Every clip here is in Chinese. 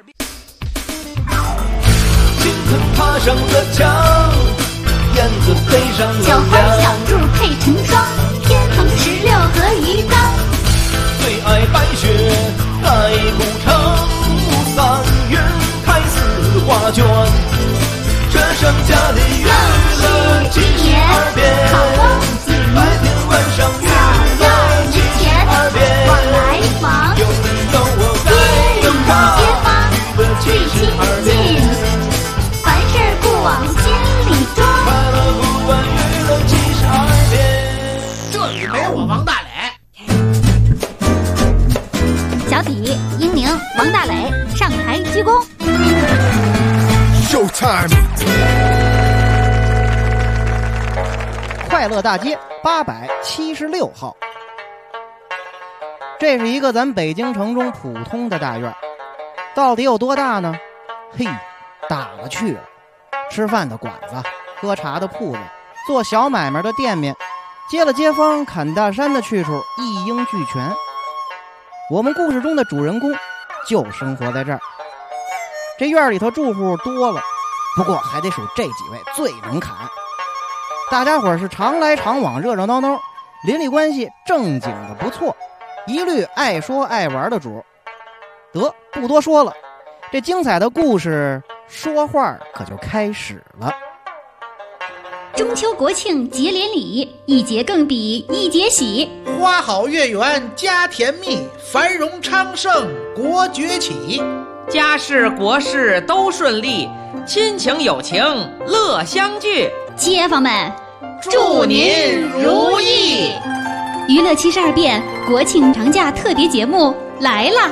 金豚爬上了墙，燕子飞上了小花小兔配成双，天蓬16和鱼缸。 最爱白雪盖古城，3月开4画卷，这剩下的娱乐72变，白天晚上娱乐72变， 往来往， 有你有我街里的街坊最亲近，凡事不往心里装。 快乐不管娱乐72变。 这里没我王大磊。 小体、英宁、王大磊上台鞠躬。 Showtime！ 快乐大街876号，这是一个咱北京城中普通的大院，到底有多大呢？嘿，大了去了！吃饭的馆子，喝茶的铺子，做小买卖的店面，接了街坊砍大山的去处一应俱全。我们故事中的主人公就生活在这儿。这院里头住户多了，不过还得数这几位最能砍。大家伙是常来常往，热热闹闹，邻里关系正经的不错，一律爱说爱玩的主。得，不多说了，这精彩的故事说话可就开始了。 中秋国庆节连理，一节更比一节喜。 花好月圆家甜蜜，繁荣昌盛国崛起。 家事国事都顺利，亲情友情乐相聚。 街坊们， 祝您如意！ 娱乐72变国庆长假特别节目来啦！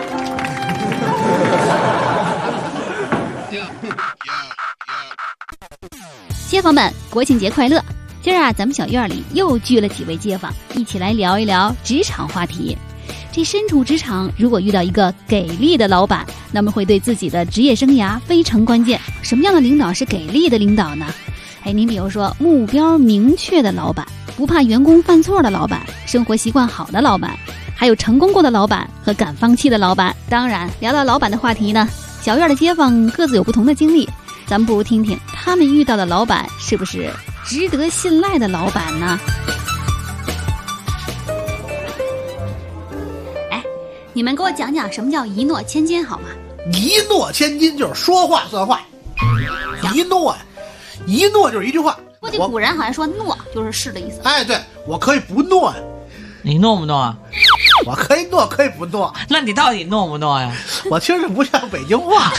街坊们，国庆节快乐！今儿啊，咱们小院里又聚了几位街坊，一起来聊一聊职场话题。这身处职场，如果遇到一个给力的老板，那么会对自己的职业生涯非常关键。什么样的领导是给力的领导呢？您比如说目标明确的老板，不怕员工犯错的老板，生活习惯好的老板，还有成功过的老板和敢放弃的老板。当然，聊到老板的话题呢，小院的街坊各自有不同的经历，咱们不如听听他们遇到的老板是不是值得信赖的老板呢？你们给我讲讲什么叫一诺千金好吗？ 一诺千金就是说话算话，一诺呀，一诺就是一句话。 估计古人好像说诺就是是的意思。 哎，对，我可以不诺呀。 你诺不诺啊？ 我可以诺，可以不诺。 那你到底诺不诺呀？ 我听着不像北京话。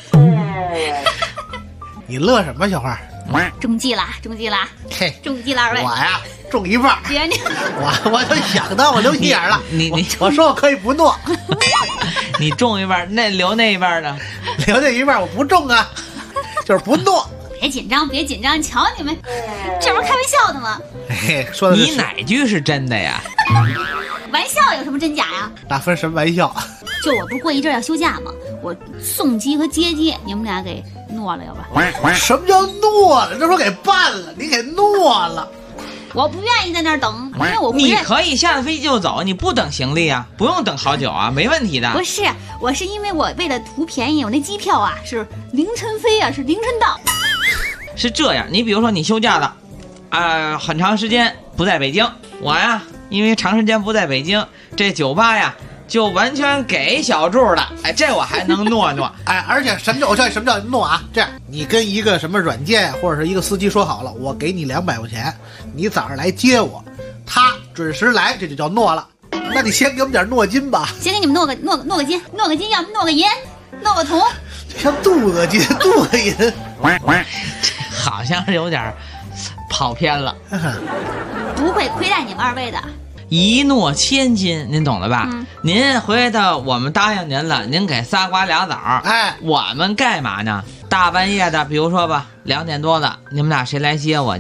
你乐什么，小花？ 中计啦，中计啦！ 嘿， 中计了二位。 我呀，中一半。 别你， 我就想到我留心眼了。我说我可以不诺。 你中一半，那留那一半呢？ 留那一半我不中啊，就是不诺。 别紧张，别紧张，瞧你们，这不是开玩笑的吗？ 嘿，说的你哪句是真的呀？ 玩笑有什么真假呀？ 那分什么玩笑？ 就我不是过一阵要休假吗？我送机和接机，你们俩给诺了，要吧？ 什么叫诺了？那时候给办了，你给诺了。 我不愿意在那儿等，因为我不你可以下了飞机就走，你不等行李啊，不用等好久啊，没问题的。 不是，我是因为我为了图便宜，我那机票啊是凌晨飞啊，是凌晨到。 是这样，你比如说你休假了，很长时间不在北京，我呀因为长时间不在北京，这酒吧呀就完全给小柱了。哎，这我还能诺诺。 哎，而且什么叫我教你什么叫诺啊？这样，你跟一个什么软件或者是一个司机说好了，我给你200块钱，你早上来接我，他准时来，这就叫诺了。那你先给我们点诺金吧。 先给你们诺个金，诺个金，要诺个银，诺个铜。 像镀个金，镀个银， 好像是有点跑偏了。 不会亏待你们二位的。 一诺千金，您懂了吧？您回头我们答应您了，您给仨瓜俩枣。 哎， 我们干嘛呢？大半夜的，比如说吧，2点多了，你们俩谁来接我去？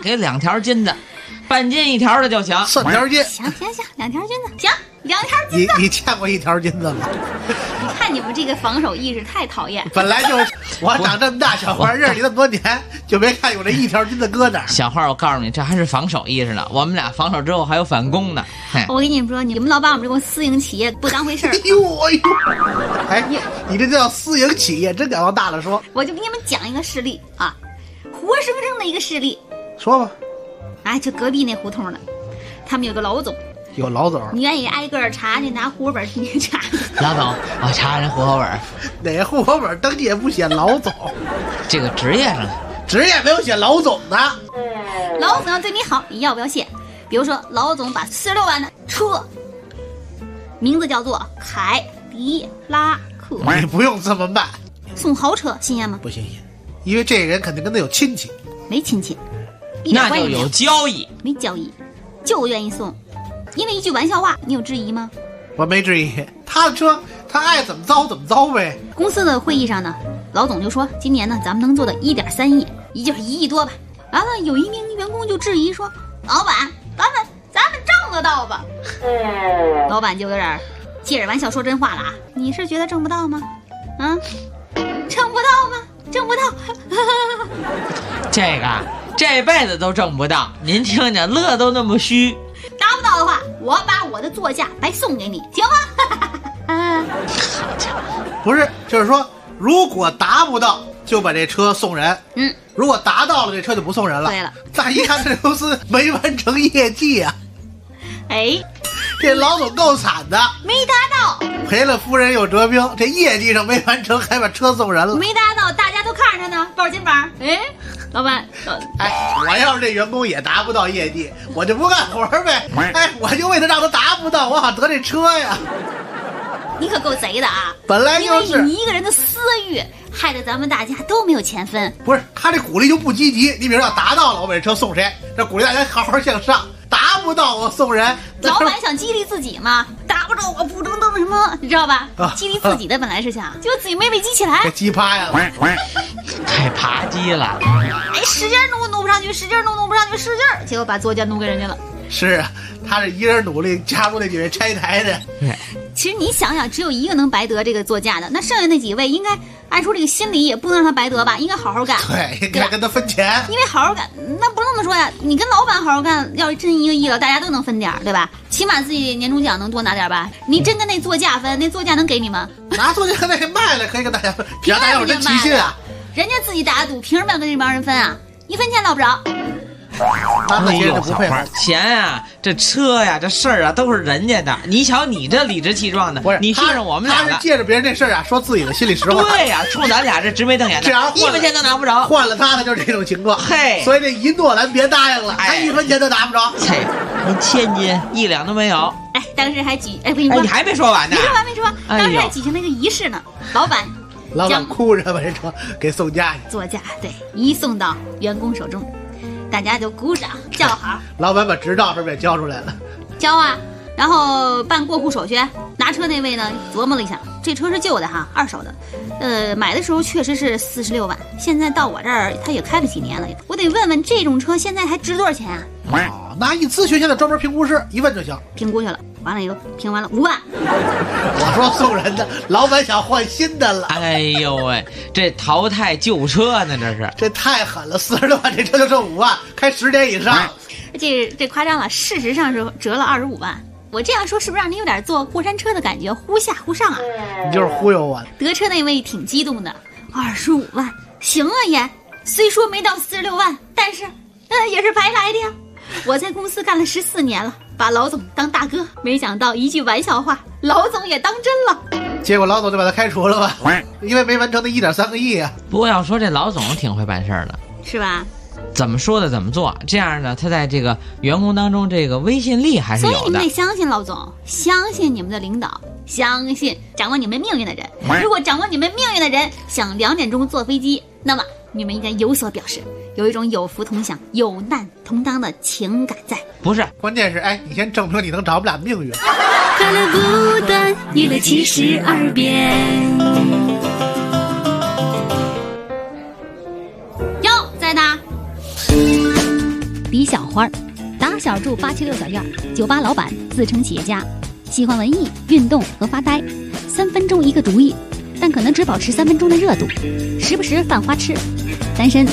给2条金子，半斤1条的就行。 3条金。 行，2条金子，行，2条金子。 你见过1条金子吗？ 你看你们这个防守意识太讨厌。 本来就我长这么大，小花认识你这么多年，就没看有这1条金子搁哪儿。 小花，我告诉你，这还是防守意识呢。我们俩防守之后还有反攻呢。 我跟你们说，你们老把我们这种私营企业不当回事儿。 哎呦，哎，你这叫私营企业，真敢往大了说。 我就给你们讲一个事例啊，活生生的一个事例。 说吧。 哎，就隔壁那胡同的，他们有个老总。 有老总， 你愿意挨个查去拿户口本去查？ 老总，我查人户口本。 哪户口本登记也不写老总？ 这个职业上， 职业没有写老总的。 老总要对你好，你要不要谢？比如说，老总把46万的车，名字叫做凯迪拉克， 你不用这么慢， 送豪车，新鲜吗？ 不新鲜，因为这个人肯定跟他有亲戚。 没亲戚，一点那就关系没有有交易。 没交易，就愿意送。因为一句玩笑话，你有质疑吗？ 我没质疑，他的车他爱怎么糟怎么糟呗。 公司的会议上呢，老总就说，今年呢咱们能做到1.3亿，也就是1亿多吧。完了，有一名员工就质疑说，老板，咱们挣得到吧？老板就有点借着玩笑说真话了啊！你是觉得挣不到吗？啊，挣不到吗？挣不到。 这个这辈子都挣不到，您听见乐都那么虚。 达不到的话，我把我的座驾白送给你，行吗？ 好家伙， 不是，就是说，如果达不到，就把这车送人。如果达到了，这车就不送人了。 对了， 再一看这公司没完成业绩啊！ 哎， 这老总够惨的， 没达到， 赔了夫人又折兵，这业绩上没完成，还把车送人了。 没达到，大家都看着呢，抱肩膀。哎，老板， 哎，我要是这员工也达不到业绩，我就不干活呗。哎，我就为了让他达不到，我好得这车呀。 你可够贼的啊！ 本来就是， 因为你一个人的私欲，害得咱们大家都没有钱分。 不是他这鼓励就不积极。你比如要达到了，我把这车送谁？这鼓励大家好好向上。达不到我送人。 老板想激励自己嘛，达不到我不争什么，你知道吧？激励自己的本来是想，结果自己没被激起来， 给激趴呀， 太扒鸡了。 哎，使劲弄不上去，使劲弄不上去，使劲，结果把座驾弄给人家了。 是啊，他是一人努力加入那几位拆台的。 其实你想想，只有一个能白得这个座驾的，那剩下那几位应该按说这个心理也不能让他白得吧，应该好好干。 对，应该跟他分钱。 因为好好干，那不能这么说呀。你跟老板好好干，要是真1个亿了，大家都能分点，对吧？起码自己年终奖能多拿点吧。你真跟那座驾分，那座驾能给你吗？ 拿座驾那卖了，可以跟大家分，只要大家有真起劲啊。 人家自己打赌，凭什么要跟这帮人分啊？1分钱捞不着。 那些人就不配合。 钱啊，这车呀，这事儿啊，都是人家的。你瞧你这理直气壮的， 不是你信任我们俩他是借着别人这事儿啊，说自己的心里实话。 对呀，冲咱俩这直眉瞪眼的， 这样 1分钱都拿不着。 换了他就是这种情况。 嘿， 所以这一诺咱别答应了，他1分钱都拿不着。 嘿，您千金1两都没有。 哎，当时还举，哎，不是你还没说完呢。 没说完。当时还举行了一个仪式呢，老板哭着把这车给送家去。 座驾对，一送到员工手中。大家就鼓掌叫好。 老板把执照是不是也交出来了？ 交啊，然后办过户手续。拿车那位呢琢磨了一下，这车是旧的哈，2手的，买的时候确实是46万，现在到我这儿他也开了几年了，我得问问这种车现在还值多少钱啊？ 那一咨询现在专门评估师一问就行， 评估去了，完了以后评完了5万。 我说送人的，老板想换新的了。 哎呦喂，这淘汰旧车呢， 这太狠了，46万这车就剩5万，开10年以上。 这夸张了，事实上是折了25万。我这样说是不是让你有点坐过山车的感觉，忽下忽上啊？ 你就是忽悠我。 得车那位挺激动的，25万，行啊也，虽说没到46万，但是也是白来的呀。我在公司干了14年了，把老总当大哥，没想到一句玩笑话，老总也当真了。 结果老总就把他开除了吧，因为没完成那1.3个亿啊。 不过要说这老总挺会办事儿的， 是吧？ 怎么说的怎么做，这样呢，他在这个员工当中这个威信力还是有的。 所以你们得相信老总，相信你们的领导，相信掌握你们命运的人。如果掌握你们命运的人想2点钟坐飞机，那么你们应该有所表示，有一种有福同享、有难同当的情感在。 不是， 关键是你先证明你能掌握我们俩命运。 快乐不断，娱乐72变。哟，在呢。 花儿，打小住876小院，酒吧老板，自称企业家，喜欢文艺、运动和发呆，3分钟一个主意，但可能只保持3分钟的热度，时不时犯花痴，单身。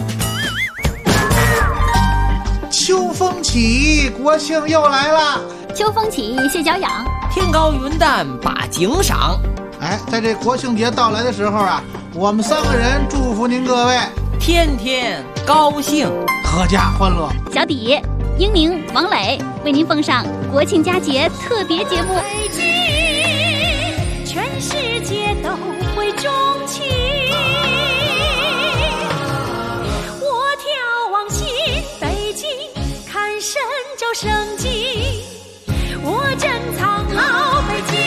秋风起，国庆又来了。 秋风起，蟹脚痒， 天高云淡把景赏。 哎，在这国庆节到来的时候啊，我们3个人祝福您各位天天高兴， 阖家欢乐。 小底、英宁、王磊为您奉上国庆佳节特别节目。 北京，全世界都会钟情。我眺望新北京，看神州盛景。我珍藏老北京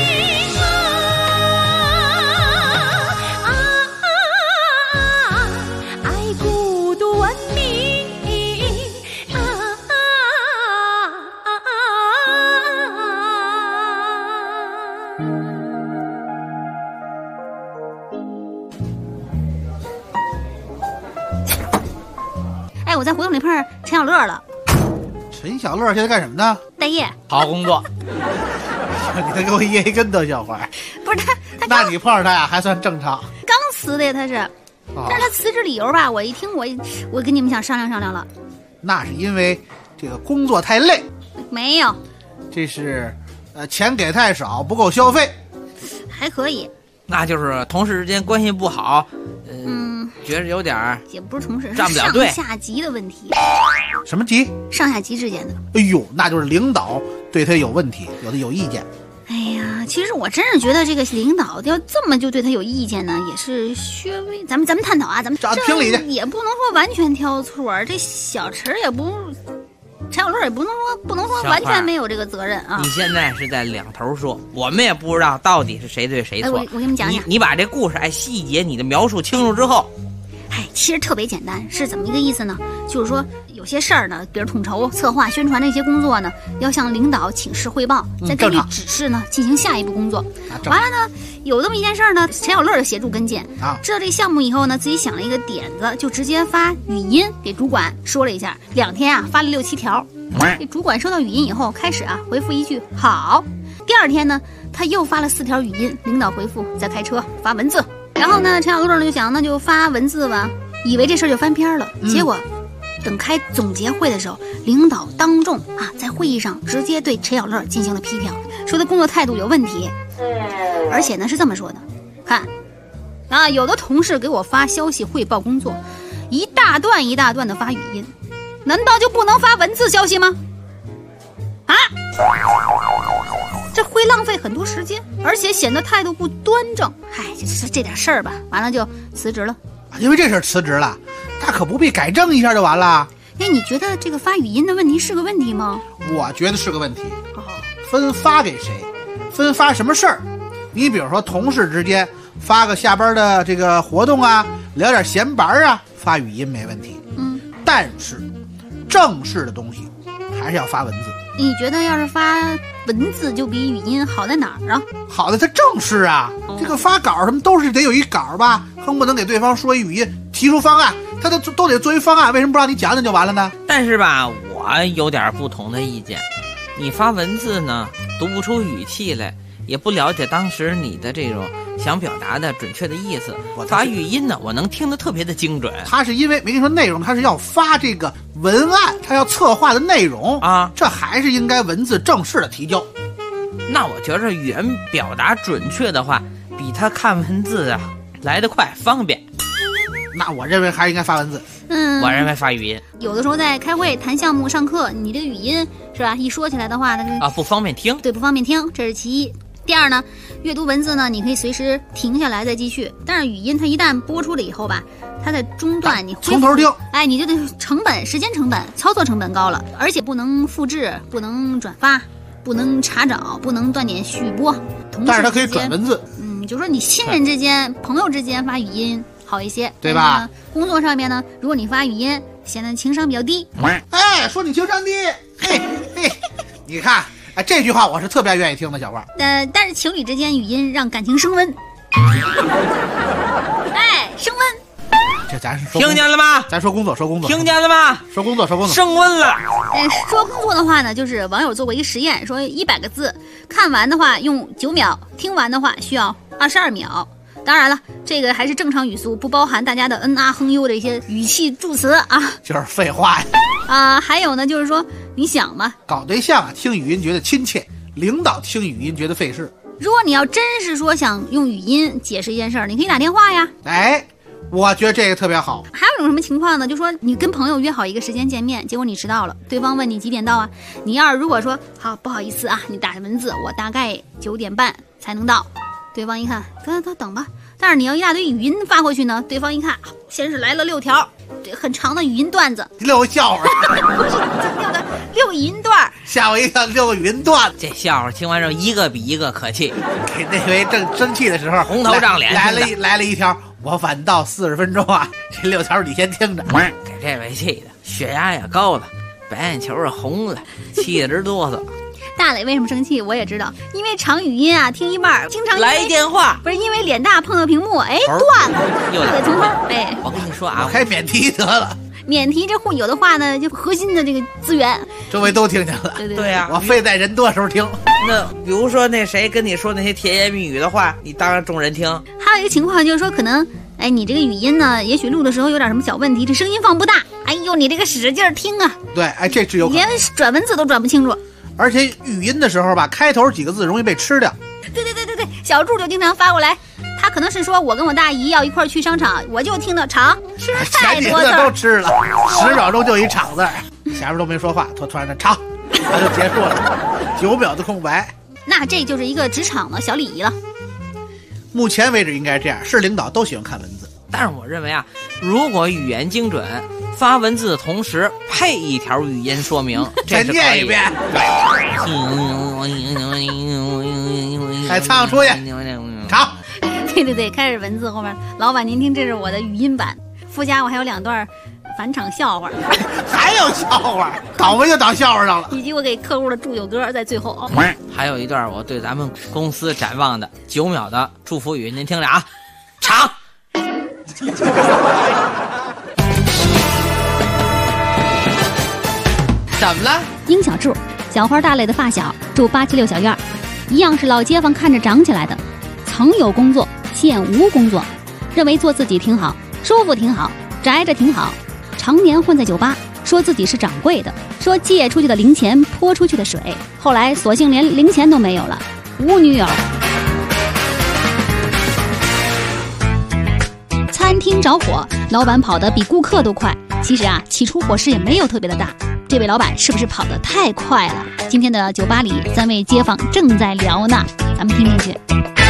爱古都文明哎，我在胡同里碰上陈小乐了。 陈小乐现在干什么呢？ 待业。 好工作。 你再给我掖一跟头，小花。 不是他那你碰上他呀，还算正常。 刚辞的呀，他是。 哦但是他辞职理由吧，我一听我跟你们想商量商量了。 那是因为这个工作太累， 没有， 这是钱给太少，不够消费。 还可以。 那就是同事之间关系不好，觉着有点儿也不是同事，是站不了队上下级的问题， 什么级？ 上下级之间的。 哎呦，那就是领导对他有问题，有意见。 哎呀，其实我真是觉得这个领导要这么就对他有意见呢，也是稍微咱们探讨啊，咱们找评理去， 也不能说完全挑错，这小陈也不。陈小乐也不能说完全没有这个责任啊！ 你现在是在两头说，我们也不知道到底是谁对谁错。 我给你们讲讲， 你把这故事细节你的描述清楚之后， 其实特别简单，是怎么一个意思呢？就是说有些事儿呢，比如统筹、策划、宣传这些工作呢，要向领导请示汇报，再根据指示呢进行下一步工作。完了呢，有这么一件事儿呢，陈小乐就协助跟进啊。知道这个项目以后呢，自己想了一个点子，就直接发语音给主管说了一下，2天啊发了6、7条。这主管收到语音以后，开始回复一句好。第2天呢，他又发了4条语音，领导回复再开车发文字。然后呢，陈小乐呢就想，那就发文字吧，以为这事儿就翻篇了。结果等开总结会的时候，领导当众在会议上直接对陈小乐进行了批评，说他工作态度有问题，而且呢是这么说的：看有的同事给我发消息汇报工作，一大段一大段的发语音，难道就不能发文字消息吗？这会浪费很多时间，而且显得态度不端正。这点事儿吧，完了就辞职了。 因为这事儿辞职了，他可不必改正一下就完了。 哎，你觉得这个发语音的问题是个问题吗？ 我觉得是个问题。分发给谁，分发什么事儿？你比如说同事之间发个下班的这个活动啊，聊点闲白啊，发语音没问题。但是正式的东西还是要发文字。 你觉得要是发文字就比语音好在哪儿啊？ 好在它正式啊，这个发稿什么都是得有一稿吧，更不能给对方说一语音提出方案，他都得做一方案，为什么不让你讲讲就完了呢？ 但是吧，我有点不同的意见，你发文字呢，读不出语气来，也不了解当时你的这种想表达的准确的意思。发语音呢，我能听得特别的精准。 他是因为没跟你说内容，他是要发这个文案，他要策划的内容啊，这还是应该文字正式的提交。 那我觉着语言表达准确的话，比他看文字来得快方便。 那我认为还是应该发文字。 我认为发语音。 有的时候在开会、谈项目、上课，你这个语音是吧？一说起来的话，它不方便听。 对，不方便听，这是其一。第二呢，阅读文字呢，你可以随时停下来再继续。但是语音它一旦播出了以后吧，它在中断，你从头听， 你就得时间成本、操作成本高了，而且不能复制，不能转发，不能查找，不能断点续播。 但是它可以转文字。 就说你亲人之间、朋友之间发语音好一些， 对吧？ 工作上面呢，如果你发语音，显得情商比较低。 说你情商低，你看。这句话我是特别愿意听的，小花。 但是情侣之间语音让感情升温，升温。 这咱是听见了吗？ 咱说工作， 听见了吗？ 说工作， 升温了。 说工作的话呢，就是网友做过一个实验，说100个字看完的话用9秒，听完的话需要22秒。当然了，这个还是正常语速，不包含大家的嗯啊哼呦的一些语气助词啊。 就是废话呀。 还有呢，就是说你想嘛， 搞对象啊，听语音觉得亲切，领导听语音觉得费事。 如果你要真是说想用语音解释一件事儿，你可以打电话呀。 哎，我觉得这个特别好。 还有一种什么情况呢？就说你跟朋友约好一个时间见面，结果你迟到了，对方问你几点到啊？你要是如果说好不好意思啊，你打文字，我大概9点半才能到。对方一看，等吧。但是你要一大堆语音发过去呢，对方一看，先是来了6条，很长的语音段子 ，6个笑话， 不是6个语音段， 吓我一跳，6个语音段。 这笑话听完之后，一个比一个可气。 给那回正生气的时候， 红头胀脸， 来了一条，我晚到40分钟啊，这6条你先听着。 给这位气的，血压也高了，白眼球也红了，气得直哆嗦。 大磊为什么生气？我也知道，因为长语音啊，听一半经常来电话， 不是因为脸大碰到屏幕，断了， 又得从头。 我跟你说啊， 我开免提得了。 免提这有的话呢，就核心的这个资源， 周围都听见了。 对呀， 我非在人多的时候听。 那比如说那谁跟你说那些甜言蜜语的话，你当着众人听。 还有一个情况就是说，可能你这个语音呢，也许录的时候有点什么小问题，这声音放不大。哎呦，你这个使劲听啊！ 对，这是有可能， 连转文字都转不清楚。 而且语音的时候吧，开头几个字容易被吃掉。 对，小柱就经常发过来，他可能是说我跟我大姨要一块去商场，我就听到场吃太多字都吃了，10秒钟就一场字，下边都没说话，突然的场，他就结束了，9秒的空白。 那这就是一个职场的小礼仪了。 目前为止应该是这样，是领导都喜欢看文字。 但是我认为啊，如果语言精准，发文字的同时配一条语音说明， 再念一遍，还唱出去，唱。 对，开始文字后面，老板您听，这是我的语音版，附加我还有2段返场笑话， 还有笑话，倒霉就倒笑话上了， 以及我给客户的祝酒歌在最后。 还有一段我对咱们公司展望的9秒的祝福语，您听着啊，唱。怎么了？ 殷小柱，小花大磊的发小，住876小院，一样是老街坊看着长起来的，曾有工作，现无工作，认为做自己挺好，舒服挺好，宅着挺好，常年混在酒吧，说自己是掌柜的，说借出去的零钱泼出去的水，后来索性连零钱都没有了，无女友。餐厅着火，老板跑得比顾客都快。其实啊，起初火势也没有特别的大，这位老板是不是跑得太快了？今天的酒吧里，3位街坊正在聊呢，咱们听听去。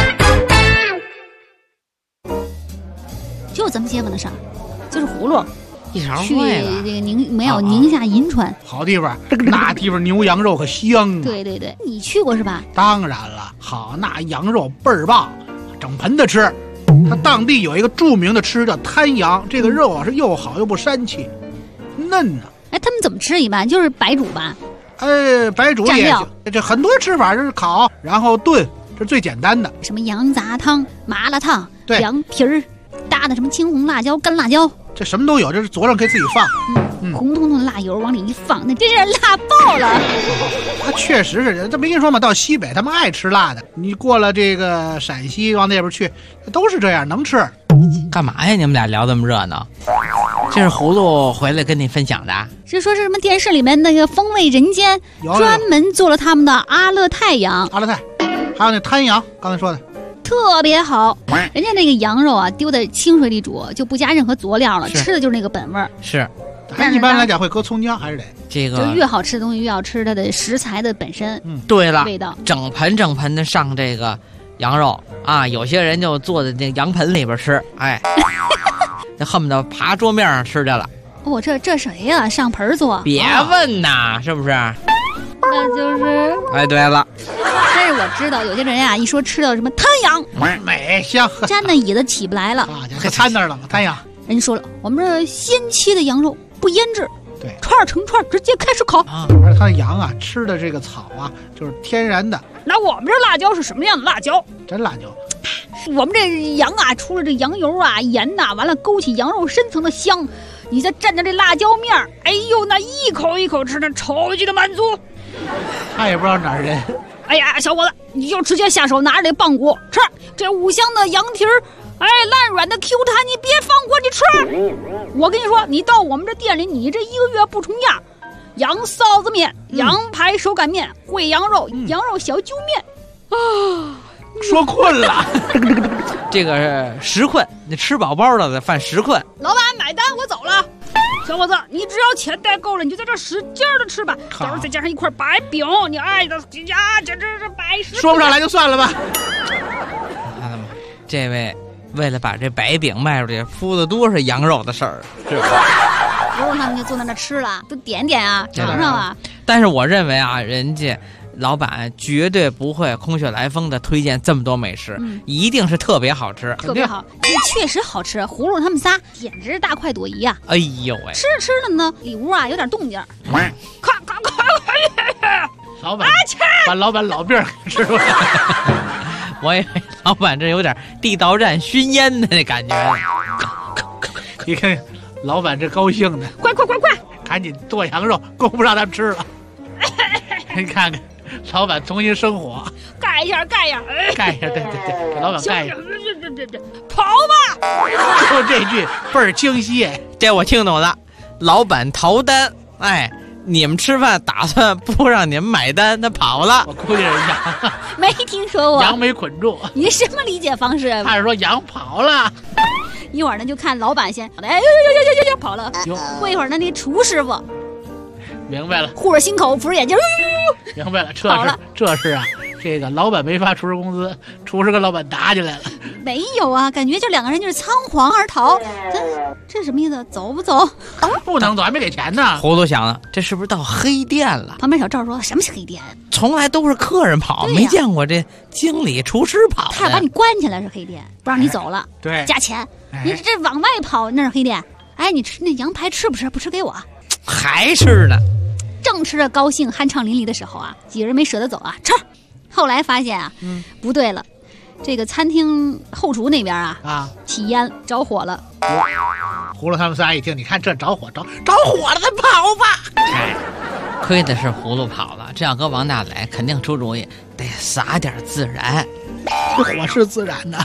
就咱们街坊的事儿，就是葫芦。 一场去会了这个宁夏银川， 好地方，那地方牛羊肉可香啊。 对，你去过是吧？ 当然了，好，那羊肉倍儿棒，整盆的吃。它当地有一个著名的吃叫滩羊，这个肉啊是又好又不膻气，嫩呢。 他们怎么吃？一般就是白煮吧？ 白煮也行，这很多吃法，就是烤，然后炖，这最简单的。 什么羊杂汤、麻辣烫、 对， 羊皮儿，搭的什么青红辣椒、干辣椒， 这什么都有，这是佐料可以自己放。 红彤彤的辣油往里一放，那真是辣爆了。 他确实是，这没跟你说吗？到西北他们爱吃辣的，你过了这个陕西往那边去，都是这样，能吃。 干嘛呀？你们俩聊这么热闹？这是葫芦回来跟你分享的？ 是说是什么电视里面那个风味人间专门做了他们的阿勒泰羊， 阿勒泰，还有那滩羊，刚才说的特别好。人家那个羊肉啊，丢在清水里煮，就不加任何佐料了，吃的就是那个本味儿。 是。 一般来讲会搁葱姜，还是得这个， 就越好吃的东西越要吃它的食材的本身。 对了， 味道整盆的上这个羊肉啊，有些人就坐在那羊盆里边吃，就恨不得爬桌面上吃去了。 这谁呀？上盆做？ 别问呐，是不是？ 那就是。 对了。 但是我知道有些人呀，一说吃到什么滩羊， 美香， 站那椅子起不来了啊，就掺那儿了嘛，滩羊。 人家说了，我们这先切的羊肉不腌制， 对， 串成串直接开始烤。 而它的羊啊，吃的这个草啊，就是天然的。 那我们这辣椒是什么样的辣椒？ 真辣椒。 我们这羊啊，除了这羊油啊、盐呐，完了勾起羊肉深层的香， 你再蘸着这辣椒面儿，哎呦，那一口一口吃的超级的满足。 他也不知道哪儿人。 哎呀，小伙子，你就直接下手拿着这棒骨吃，这五香的羊蹄儿，哎，烂软的 Q 弹，你别放过，你吃。我跟你说，你到我们这店里，你这一个月不重样，羊臊子面、羊排手擀面、烩羊肉、羊肉小揪面啊。 说困了。 这个实困，你吃饱饱的犯实困。 老板买单，我走了。小伙子，你只要钱带够了，你就在这使劲的吃吧。到时候再加上一块白饼，你爱的呀，这百食。 说不上来就算了吧。 看到吗？这位为了把这白饼卖出去，付了多少羊肉的事儿，是吧？ 不用他们就坐在那吃了，都点点啊，尝尝啊。 但是我认为啊，人家老板绝对不会空穴来风的推荐这么多美食，一定是特别好吃， 特别好，这确实好吃。葫芦他们仨简直大快朵颐啊！ 哎呦喂， 吃着吃着呢，里屋啊有点动静，咔咔咔！ 老板，把老板老病吃出来。 我以为老板这有点地道战熏烟的那感觉。 你看，老板这高兴的， 快， 赶紧剁羊肉，够不让他们吃了。你看看，老板重新生火， 盖一下， 盖一下，对，给老板盖一下。 这，跑吧！ 就这句倍儿清晰， 这我听懂了。老板逃单，哎，你们吃饭打算不让你们买单，他跑了。 我估计是羊， 没听说过， 羊没捆住。 你什么理解方式？ 他是说羊跑了。 一会儿呢，就看老板先，哎呦跑了。过一会儿呢，那厨师傅。 明白了， 护着心口，扶着眼睛， 明白了，这是啊，这个老板没发厨师工资，厨师跟老板打起来了。 没有啊，感觉这两个人就是仓皇而逃。这什么意思？走不走？ 不能走，还没给钱呢。 葫芦想了，这是不是到黑店了？ 旁边小赵说：“什么是黑店？ 从来都是客人跑，没见过这经理、厨师跑的。 他要把你关起来是黑店，不让你走了， 对， 加钱。你这往外跑那是黑店。哎，你吃那羊排吃不吃？不吃给我。 还吃呢。” 正吃着高兴酣畅淋漓的时候啊，几人没舍得走啊，吃。后来发现啊，不对了，这个餐厅后厨那边啊起烟着火了。 葫芦他们仨一听，你看这着火了，咱跑吧。 哎，亏的是葫芦跑了，这要搁王大磊肯定出主意，得撒点孜然。 这火是自然的。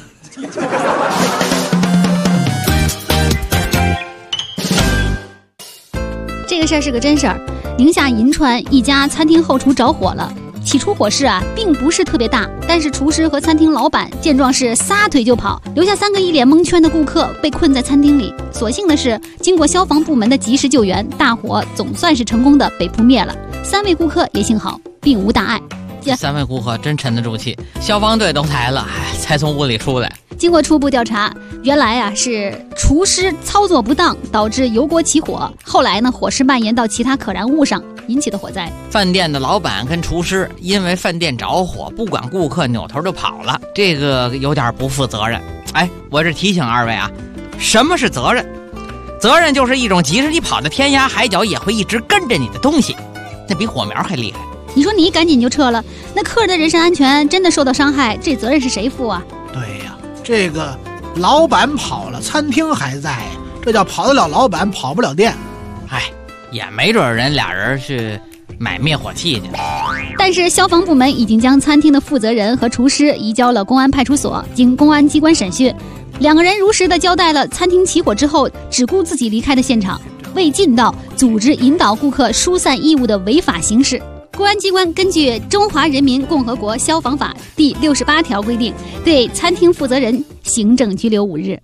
这个事儿是个真事儿，宁夏银川一家餐厅后厨着火了。起初火势啊并不是特别大，但是厨师和餐厅老板见状是撒腿就跑，留下3个一脸蒙圈的顾客被困在餐厅里。所幸的是，经过消防部门的及时救援，大火总算是成功的被扑灭了。3位顾客也幸好，并无大碍。 这3位顾客真沉得住气，消防队都来了，才从屋里出来。 经过初步调查，原来啊是厨师操作不当导致油锅起火，后来呢火势蔓延到其他可燃物上引起的火灾。 饭店的老板跟厨师因为饭店着火，不管顾客扭头就跑了，这个有点不负责任。哎，我这提醒2位啊，什么是责任？责任就是一种即使你跑到天涯海角也会一直跟着你的东西，那比火苗还厉害。 你说你赶紧就撤了，那客人的人身安全真的受到伤害，这责任是谁负啊？ 对呀，这个老板跑了，餐厅还在，这叫跑得了老板，跑不了店。 哎，也没准人俩人去买灭火器去了。 但是消防部门已经将餐厅的负责人和厨师移交了公安派出所，经公安机关审讯，2个人如实的交代了餐厅起火之后只顾自己离开的现场，未尽到组织引导顾客疏散义务的违法行事。公安机关根据《中华人民共和国消防法》第68条规定，对餐厅负责人行政拘留5日。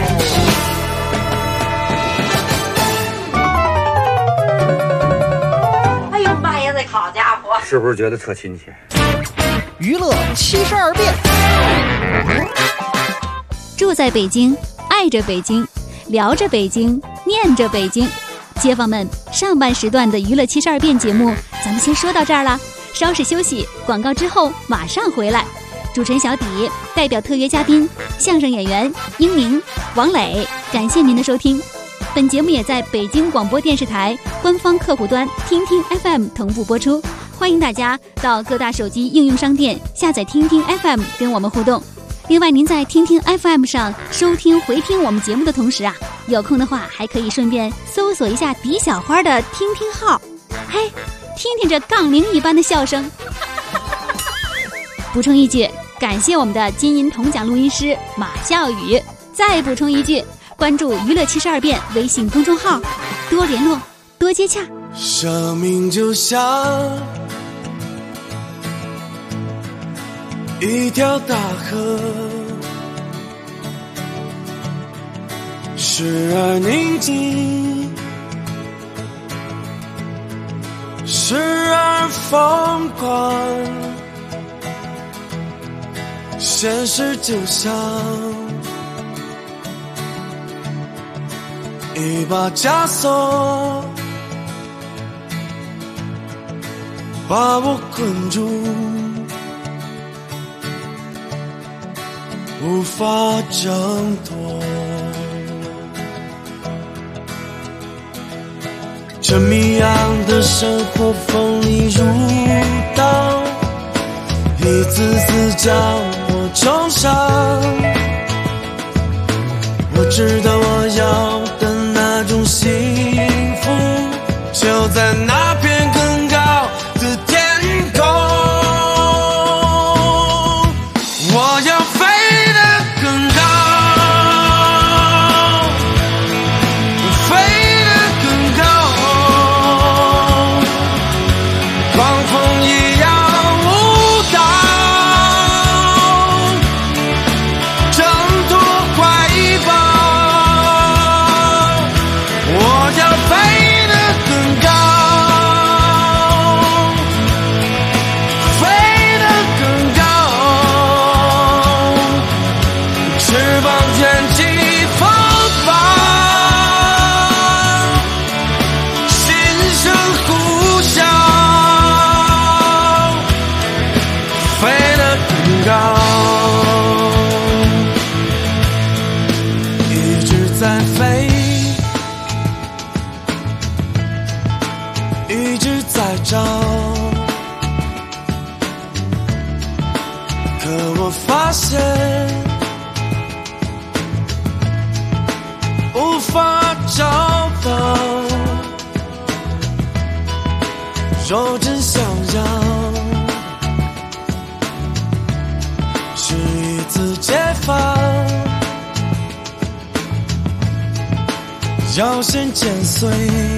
哎呦妈呀，这好家伙！ 是不是觉得特亲切？ 娱乐72变， 住在北京，爱着北京，聊着北京，念着北京。街坊们，上半时段的娱乐72变节目咱们先说到这儿了，稍事休息，广告之后马上回来。主持人小底代表特约嘉宾相声演员英明、王磊，感谢您的收听。本节目也在北京广播电视台官方客户端听听 FM 同步播出，欢迎大家到各大手机应用商店下载听听 FM 跟我们互动。 另外，您在听听 FM 上收听回听我们节目的同时啊，有空的话还可以顺便搜索一下迪小花的听听号，嘿，听听这杠铃一般的笑声。补充一句，感谢我们的金银铜奖录音师马笑宇。再补充一句，关注娱乐72变微信公众号，多联络，多接洽。 生命就像一条大河，时而宁静，时而疯狂。现实就像一把枷锁，把我困住，无法挣脱。这谜样的生活锋利如刀，一次次将我重伤。我知道我要的那种幸福，就在那片更高的天空。我要飞得更高，飞得更高，狂风一样舞蹈，挣脱怀抱。我要飞得更高，飞得更高，翅膀卷起风暴，心声呼啸，飞得更高，一直在飞，一直在找，可我发现无法找到。若真想要，是一次解放，要先剪碎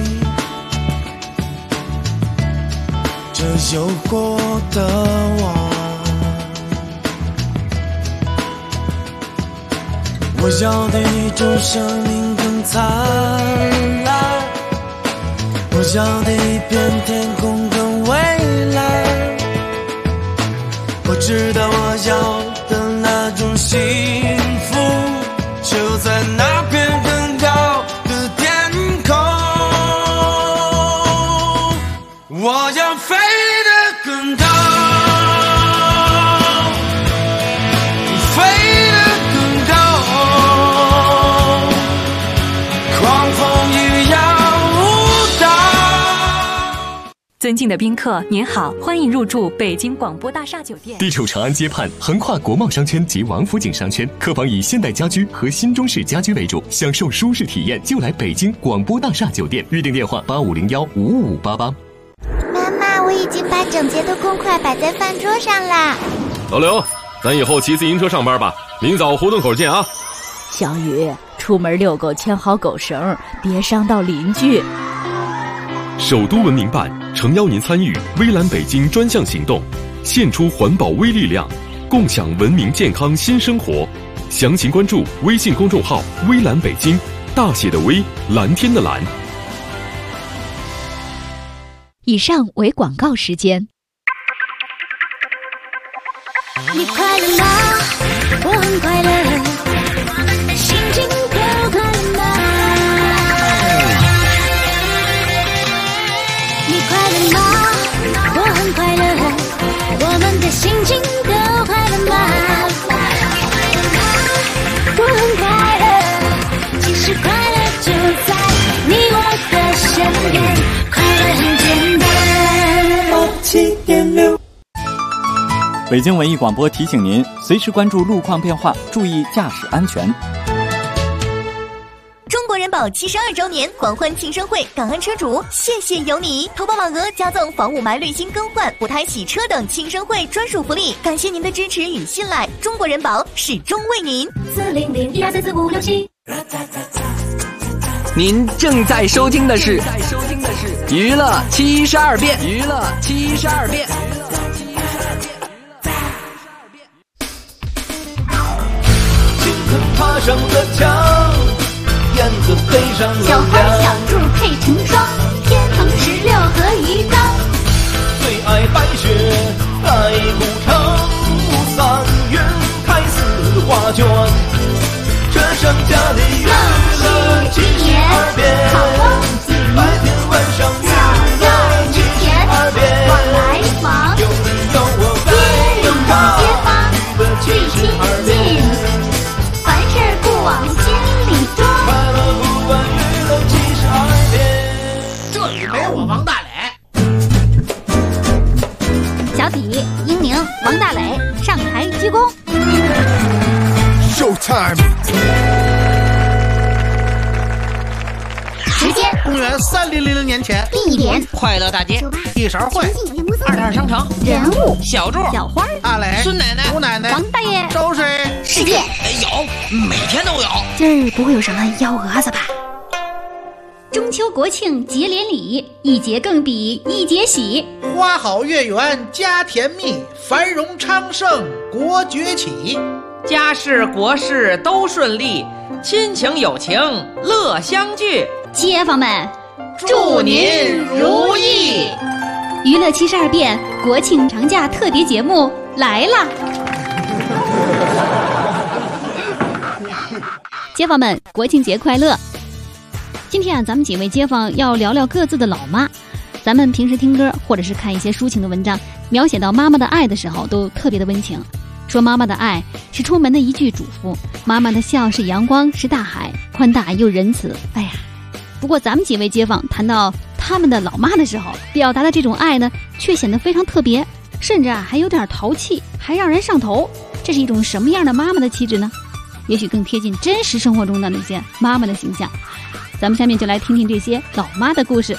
这有过的我。我要的一种生命更灿烂，我要的一片天空更蔚蓝。我知道我要的那种幸福，就在那片更高的天空。我要飞得更高，飞得更高，狂风一样舞蹈。 尊敬的宾客，您好，欢迎入住北京广播大厦酒店。 地处长安街畔，横跨国贸商圈及王府井商圈，客房以现代家居和新中式家居为主，享受舒适体验就来北京广播大厦酒店。预订电话8501-55588。 妈妈，我已经把整洁的公筷摆在饭桌上啦。 老刘，咱以后骑自行车上班吧，明早胡同口见啊。 小雨，出门遛狗牵好狗绳，别伤到邻居。 首都文明办诚邀您参与微蓝北京专项行动，献出环保微力量，共享文明健康新生活。详情关注微信公众号微蓝北京，大写的微，蓝天的蓝。 以上为广告时间。 你快乐吗？我很快乐，心情更快乐吗？你快乐吗？我很快乐，我们的心情都快乐吗？我很快乐，其实快乐就在你我的身边，快乐很简单。7.6 北京文艺广播提醒您，随时关注路况变化，注意驾驶安全。 中国人保72周年狂欢庆生会，感恩车主，谢谢有你！投保满额加赠防雾霾、滤芯更换、补胎洗车等庆生会专属福利，感谢您的支持与信赖，中国人保始终为您。400-1234567。 您正在收听的是娱乐72变，娱乐72变。 爬上了墙，燕子飞上了小花小兔配成双，天蓬16和鱼缸。 最爱白雪盖古城，3月开4画卷，这盛家的娱乐72变，白天晚上娱乐72变， 往来往， 有你有我街里街坊最亲近，凡事不往心里装。 快乐不管娱乐72变， 这里没我王大磊。 小底、英宁、王大磊上台鞠躬。 Showtime。 时间： 公元3000年前。 地点： 快乐大街。 一勺会。 二点商城。 人物： 小柱、 小花、 阿磊、 孙奶奶、 吴奶奶、 王大爷。 周谁？ 事件有，每天都有。 今儿不会有什么幺蛾子吧？中秋国庆节连理，一节更比一节喜。 花好月圆家甜蜜，繁荣昌盛国崛起。 家事国事都顺利，亲情友情乐相聚。 街坊们， 祝您如意！ 娱乐72变国庆长假特别节目来了！街坊们，国庆节快乐！今天咱们几位街坊要聊聊各自的老妈。咱们平时听歌或者是看一些抒情的文章，描写到妈妈的爱的时候，都特别的温情。说妈妈的爱是出门的一句嘱咐，妈妈的笑是阳光，是大海，宽大又仁慈。哎呀，不过咱们几位街坊谈到他们的老妈的时候，表达的这种爱呢，却显得非常特别，甚至还有点淘气，还让人上头。这是一种什么样的妈妈的气质呢？也许更贴近真实生活中的那些妈妈的形象。咱们下面就来听听这些老妈的故事。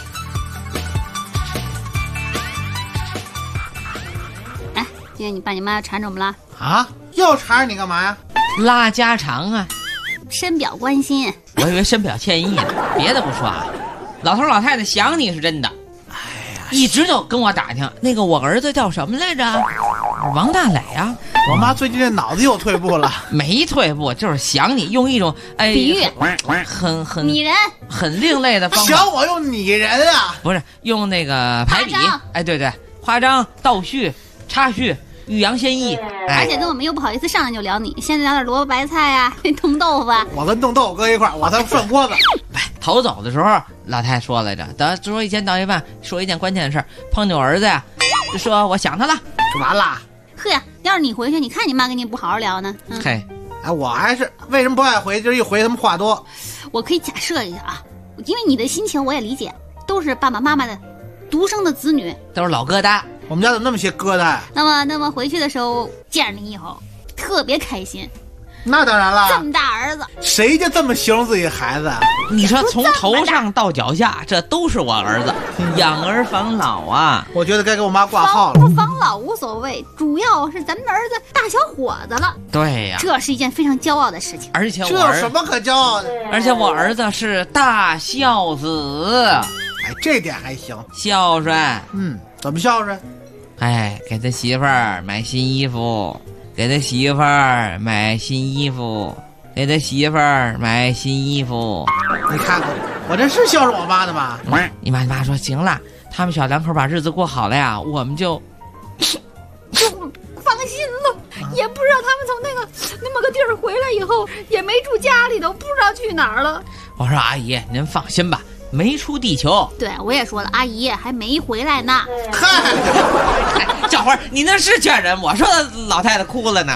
哎，今天你爸你妈缠着我们了啊？又缠着你干嘛呀？ 拉家常啊， 深表关心。 我以为深表歉意呢。别的不说啊，老头老太太想你是真的。哎呀，一直就跟我打听那个我儿子叫什么来着？王大磊啊。 我妈最近这脑子又退步了。 没退步，就是想你，用一种比喻很拟人很另类的方法。 想我用拟人啊？ 不是，用那个排比。哎，对对，夸张、倒叙、插叙、欲扬先抑。 而且跟我们又不好意思上来就聊你，现在聊点萝卜白菜呀、冻豆腐啊。 我跟冻豆腐搁一块儿，我才涮锅子。 逃走的时候，老太太说来着，等说一天到一半，说一件关键的事儿，碰见我儿子呀，就说我想他了， 就完了。 呵，要是你回去，你看你妈跟你不好好聊呢。 嘿， 哎，我还是为什么不爱回？就是一回他们话多。 我可以假设一下啊，因为你的心情我也理解，都是爸爸妈妈的独生的子女， 都是老疙瘩。 我们家怎么那么些疙瘩？ 那么回去的时候见着你以后，特别开心。 那当然了， 这么大儿子， 谁就这么形容自己孩子？ 你说从头上到脚下，这都是我儿子，养儿防老啊！ 我觉得该给我妈挂号了。 不防老无所谓，主要是咱们的儿子大小伙子了。 对呀， 这是一件非常骄傲的事情。 而且这有什么可骄傲的？ 而且我儿子是大孝子， 哎，这点还行， 孝顺。 怎么孝顺？ 哎，给他媳妇儿买新衣服。给他媳妇儿买新衣服，给他媳妇儿买新衣服。 你看看，我这是孝顺我妈的吗？ 你妈说行了，他们小两口把日子过好了呀，我们就放心了。也不知道他们从那么个地儿回来以后，也没住家里头，不知道去哪儿了。 我说阿姨，您放心吧，没出地球。 对，我也说了，阿姨还没回来呢。 嗨，小花，你那是劝人，我说老太太哭了呢。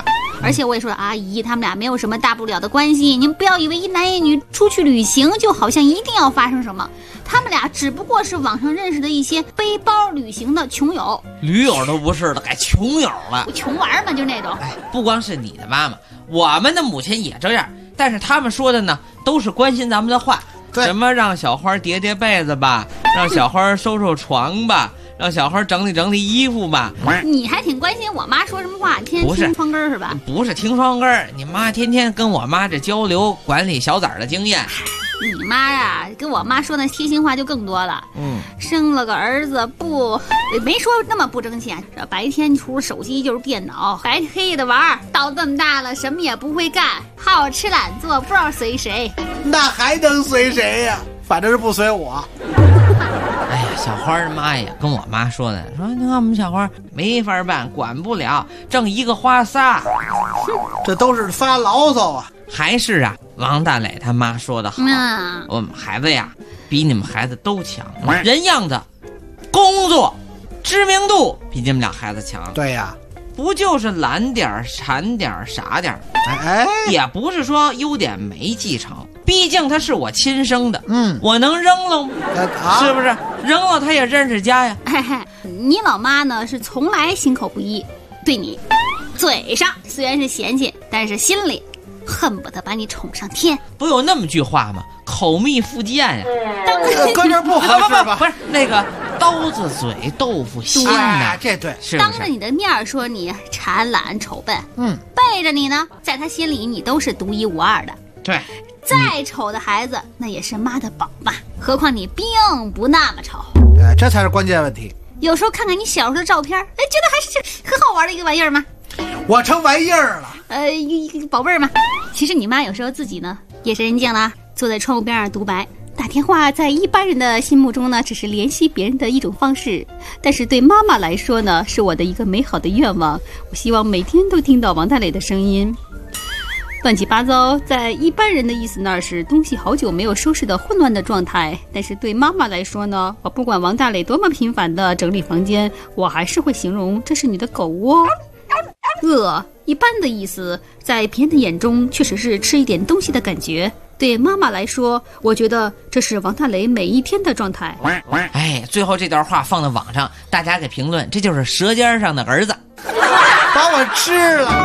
而且我也说了，阿姨他们俩没有什么大不了的关系，您不要以为一男一女出去旅行就好像一定要发生什么，他们俩只不过是网上认识的一些背包旅行的穷友， 驴友都不是了，改穷友了， 穷玩嘛，就那种。 不光是你的妈妈，我们的母亲也这样，但是他们说的呢，都是关心咱们的话，什么让小花叠叠被子吧，让小花收收床吧，让小花整理整理衣服吧。 你还挺关心我妈说什么话，天天听窗根是吧？ 不是听窗根，你妈天天跟我妈这交流管理小崽儿的经验。 你妈呀，跟我妈说那贴心话就更多了。生了个儿子没说那么不争气啊，这白天除了手机就是电脑，白黑的玩，到这么大了什么也不会干，好吃懒做，不知道随谁。 那还能随谁呀？反正是不随我。 哎呀，小花的妈也跟我妈说的，说你看我们小花没法办，管不了，挣一个花仨， 这都是发牢骚啊。 还是啊，王大磊他妈说的好，我们孩子呀比你们孩子都强，人样的工作知名度比你们俩孩子强。 对呀， 不就是懒点馋点傻点，也不是说优点没继承，毕竟他是我亲生的，我能扔了吗？是不是扔了他也认识家呀？ 你老妈呢是从来心口不一，对你嘴上虽然是嫌弃，但是心里恨不得把你宠上天。 不有那么句话吗？口蜜腹剑呀。 搁这不合适吧？ 不是那个刀子嘴豆腐心呐， 这对， 是当着你的面说你馋懒丑笨，背着你呢，在他心里你都是独一无二的。 对， 再丑的孩子那也是妈的宝嘛，何况你并不那么丑。 这才是关键问题。 有时候看看你小时候的照片，觉得还是很好玩的一个玩意儿吗？ 我成玩意儿了， 一个宝贝儿嘛。其实你妈有时候自己呢也是人精了，坐在窗户边上独白。打电话在一般人的心目中呢，只是联系别人的一种方式，但是对妈妈来说呢，是我的一个美好的愿望。我希望每天都听到王大磊的声音。乱七八糟，在一般人的意思那是东西好久没有收拾的混乱的状态，但是对妈妈来说呢，我不管王大磊多么频繁的整理房间，我还是会形容这是你的狗窝。一般的意思，在别人的眼中确实是吃一点东西的感觉。对妈妈来说，我觉得这是王大雷每一天的状态。 最后这段话放到网上，大家给评论，这就是舌尖上的儿子， 把我吃了。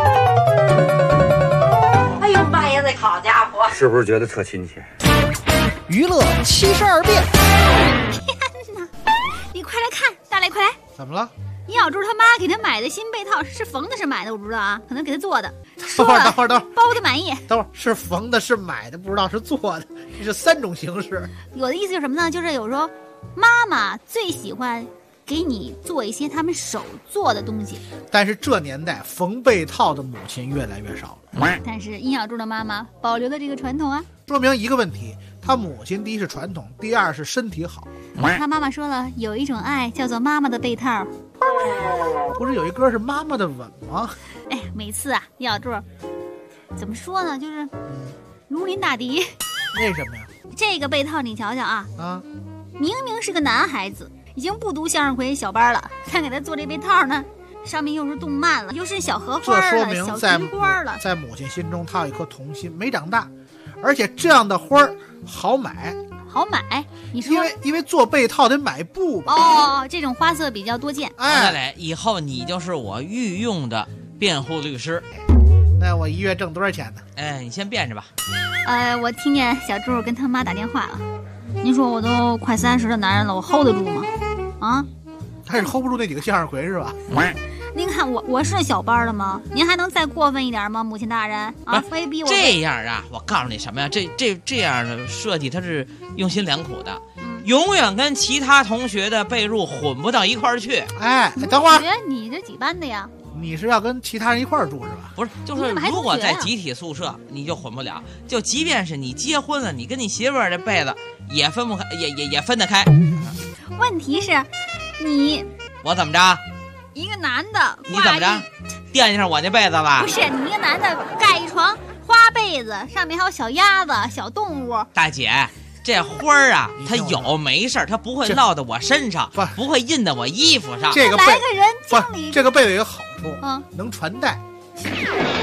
哎呦妈呀，这好家伙， 是不是觉得特亲切？ 娱乐72变。 天哪！你快来看，大雷快来！ 怎么了？ 倪小柱他妈给他买的新被套是缝的，是买的，我不知道啊，可能给他做的。 等会儿， 包的满意。 等会儿是缝的，是买的，不知道是做的，这是3种形式。 我的意思是什么呢？就是有时候妈妈最喜欢给你做一些他们手做的东西。 但是这年代缝被套的母亲越来越少了。 但是殷小柱的妈妈保留了这个传统啊， 说明一个问题：他母亲第一是传统，第二是身体好。 他妈妈说了，有一种爱叫做妈妈的被套。 不是有一歌是妈妈的吻吗？ 每次啊，殷小柱怎么说呢，就是如临大敌。 为什么呀？ 这个被套你瞧瞧啊，明明是个男孩子，已经不读向日葵小班了，再给他做这被套呢，上面又是动漫了，又是小荷花了， 这说明小菊花了， 在母亲心中他有一颗童心没长大，而且这样的花儿好买。 好买？你说因为做被套得买布吧？ 这种花色比较多见。 王大磊，以后你就是我御用的辩护律师。 那我1月挣多少钱呢？ 你先辩着吧。 我听见小柱跟他妈打电话了。您说我都快30的男人了，我 hold 得住吗？啊？ 他是 hold 不住那几个向日葵是吧？ 您看我是小班的吗？您还能再过分一点吗，母亲大人啊？非逼我这样啊！我告诉你什么呀？这样的设计它是用心良苦的，永远跟其他同学的被褥混不到一块儿去。 等会儿， 你这几班的呀？ 你是要跟其他人一块儿住是吧？ 不是，就是如果在集体宿舍，你就混不了。就即便是你结婚了，你跟你媳妇儿这被子也分不开，也分得开。 问题是， 我怎么着？ 一个男的， 你怎么着？惦记上我那被子了？ 不是，你一个男的盖一床花被子，上面还有小鸭子、小动物。 大姐，这花儿啊，它有没事，它不会落到我身上，不会印在我衣服上。 这个来个人经理， 这个被子有个好处，能传代。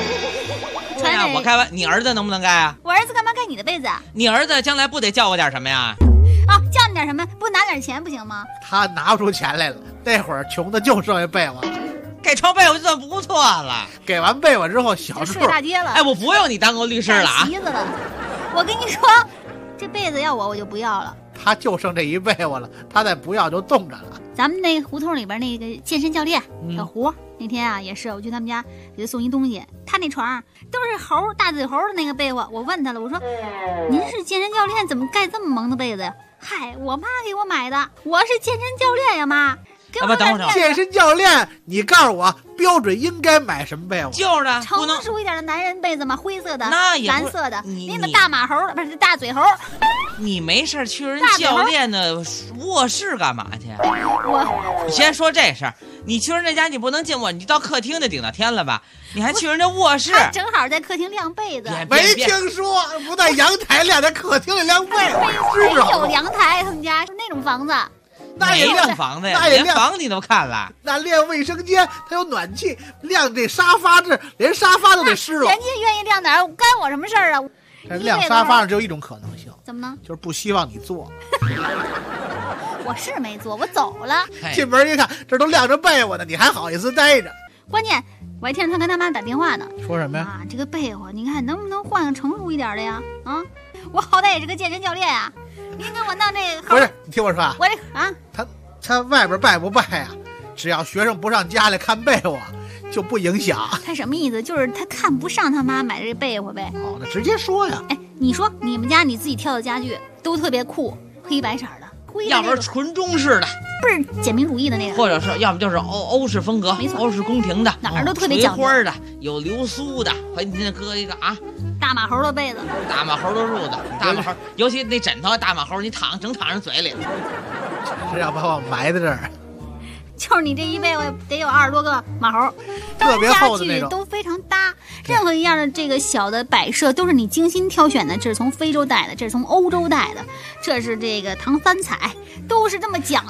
呀？我开玩，你儿子能不能盖啊？ 我儿子干嘛盖你的被子啊？ 你儿子将来不得叫我点什么呀？ 啊，叫你点什么？不拿点钱不行吗？ 他拿不出钱来了，那会儿穷的就剩下被窝了。 给床被我就算不错了。 给完被窝之后，小柱睡大街了。 哎，我不用你当过律师了啊！ 急子了，我跟你说，这被子要我就不要了。 他就剩这一被窝了，他再不要就冻着了。 咱们那胡同里边那个健身教练小胡，那天啊也是，我去他们家给他送一东西，他那床都是猴大嘴猴的那个被窝。我问他了，我说您是健身教练，怎么盖这么萌的被子呀？嗨，我妈给我买的，我是健身教练呀妈。 等会儿， 健身教练，你告诉我标准应该买什么被窝？ 就是的， 成熟一点的男人被子嘛，灰色的、 那也蓝色的，那个大马猴不是大嘴猴。 你没事去人教练的卧室干嘛去？ 我先说这事儿，你去人家家你不能进卧，你到客厅就顶到天了吧？你还去人家卧室？ 他正好在客厅晾被子。 没听说，不在阳台晾，在客厅里晾被子。 没有阳台，他们家是那种房子。 那也晾房子呀，连房你都看了。 那晾卫生间，它有暖气，晾这沙发这连沙发都得湿了。 人家愿意晾哪儿，干我什么事儿啊？ 晾沙发上只有一种可能性， 怎么呢？ 就是不希望你坐。 我是没坐，我走了。 进门一看，这都晾着被窝呢，你还好意思待着？ 关键我还听着他跟他妈打电话呢， 说什么呀？ 啊，这个被窝，你看能不能换个成熟一点的呀？啊，我好歹也是个健身教练啊。您给我弄这个不是，你听我说啊， 我这啊， 他外边拜不拜啊？只要学生不上家来看被窝，就不影响。 他什么意思？就是他看不上他妈买这被窝呗。 哦，那直接说呀。 哎，你说你们家你自己挑的家具都特别酷，黑白色的， 要不是纯中式的， 不是简明主义的那个， 或者是要不就是欧式风格， 没错， 欧式宫廷的， 哪儿都特别讲究。 花的，有流苏的，还你那搁一个啊。 大马猴的被子， 大马猴的褥子，大马猴，尤其那枕头，大马猴，你整躺人嘴里， 是要把我埋在这儿。 就是你这一被窝得有20多个马猴， 特别厚的那种， 都非常搭。任何一样的这个小的摆设都是你精心挑选的，这是从非洲带的，这是从欧洲带的，这是这个唐三彩，都是这么讲究。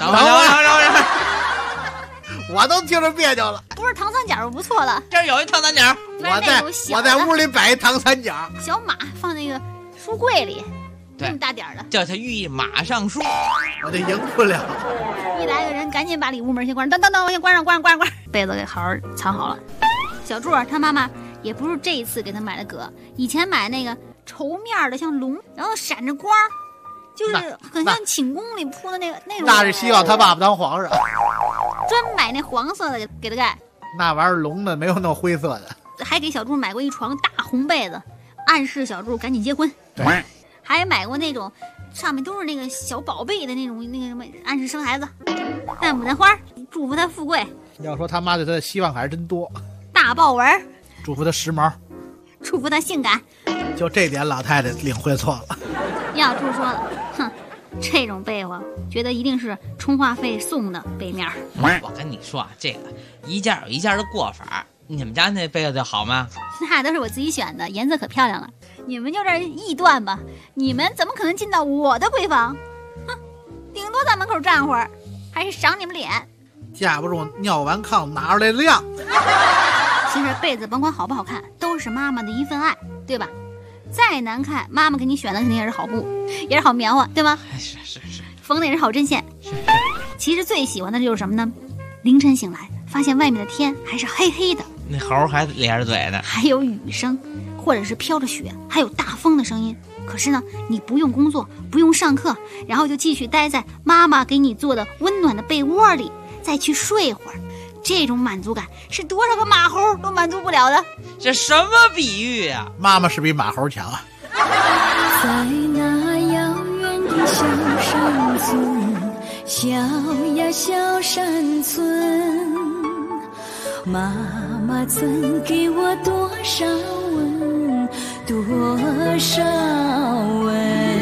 我都听着别扭了。 不是唐三角就不错了， 这儿有一唐三角， 我在屋里摆一唐三角， 小马放那个书柜里，这么大点的， 叫它寓意马上书， 我这赢不了。 一来个人，赶紧把里屋门先关上，等，我先关上，被子给好好藏好了。小柱他妈妈也不是这一次给他买的革，以前买那个绸面的，像龙，然后闪着光，就是很像寝宫里铺的那种。 那是希望他爸爸当皇上， 专买那黄色的给他盖。 那玩意儿龙的没有弄灰色的。 还给小柱买过一床大红被子，暗示小柱赶紧结婚。 对， 还买过那种上面都是那个小宝贝的那个什么，暗示生孩子。大牡丹花，祝福他富贵。 要说他妈对他的希望还是真多。 大豹纹， 祝福他时髦， 祝福他性感。 就这点老太太领会错了。 要柱说了，哼，这种被窝觉得一定是充话费送的被面。 我跟你说啊，这个一件有一件的过法。你们家那被子好吗？ 那都是我自己选的，颜色可漂亮了。你们就这臆断吧，你们怎么可能进到我的闺房？哼，顶多在门口站会儿，还是赏你们脸。 架不住尿完炕拿出来晾。 其实被子甭管好不好看，都是妈妈的一份爱，对吧？再难看，妈妈给你选的肯定也是好布，也是好棉花，对吗？ 是， 缝的也是好针线。其实最喜欢的就是什么呢？凌晨醒来，发现外面的天还是黑黑的， 那猴还咧着嘴呢， 还有雨声，或者是飘着雪，还有大风的声音。可是呢，你不用工作，不用上课，然后就继续待在妈妈给你做的温暖的被窝里，再去睡会儿。这种满足感是多少个马猴都满足不了的。 这什么比喻啊？ 妈妈是比马猴强啊。 在那遥远的小山村，小呀小山村，妈妈曾给我多少吻，多少吻。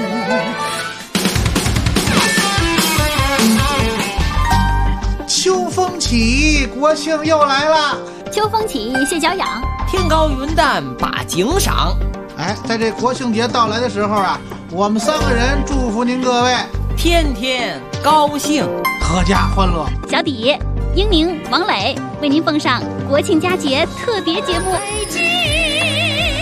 秋风起，国庆又来了。 秋风起，谢脚痒， 天高云淡把景赏。 哎，在这国庆节到来的时候啊，我们3个人祝福您各位天天高兴， 阖家欢乐。 小底、英宁、王磊为您奉上国庆佳节特别节目。 北京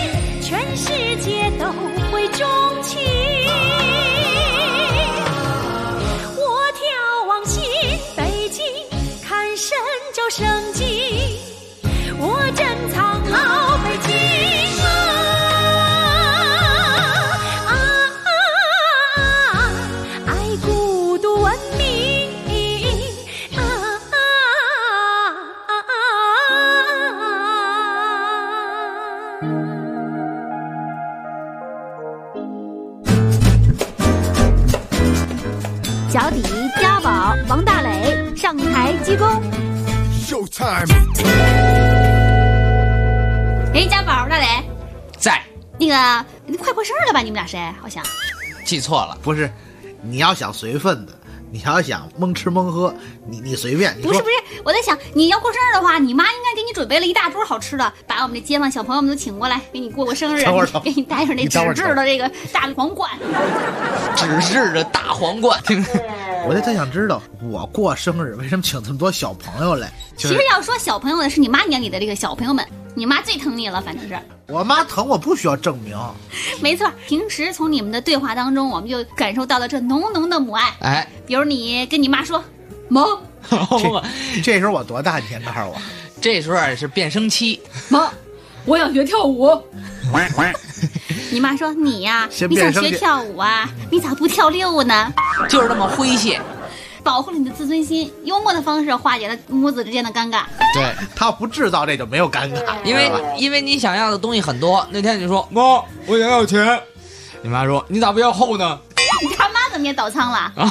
小底、家宝、王大磊上台鞠躬。 Showtime！ 哎，家宝、大磊在。 那个，快过生日了吧？你们俩谁？好像记错了， 不是，你要想随份子，你要想蒙吃蒙喝，你随便。 不是，我在想你要过生日的话，你妈应该给你准备了一大桌好吃的，把我们这街坊小朋友们都请过来，给你过生日，给你带上那纸质的这个大皇冠， 纸质的大皇冠。 我就特想知道，我过生日为什么请这么多小朋友来？ 其实要说小朋友的是你妈眼里的这个小朋友们，你妈最疼你了，反正是。 我妈疼我不需要证明。 没错，平时从你们的对话当中，我们就感受到了这浓浓的母爱。 哎， 比如你跟你妈说妈， 这时候我多大？你先告诉我。 这时候是变声期。 妈，我想学跳舞。你妈说你呀，你想学跳舞啊？你咋不跳6呢？ 就是这么诙谐， 保护了你的自尊心，幽默的方式化解了母子之间的尴尬。 对， 他不制造这就没有尴尬， 因为你想要的东西很多。那天你说妈，我想要钱，你妈说你咋不要后呢？ 你他妈怎么也倒仓了？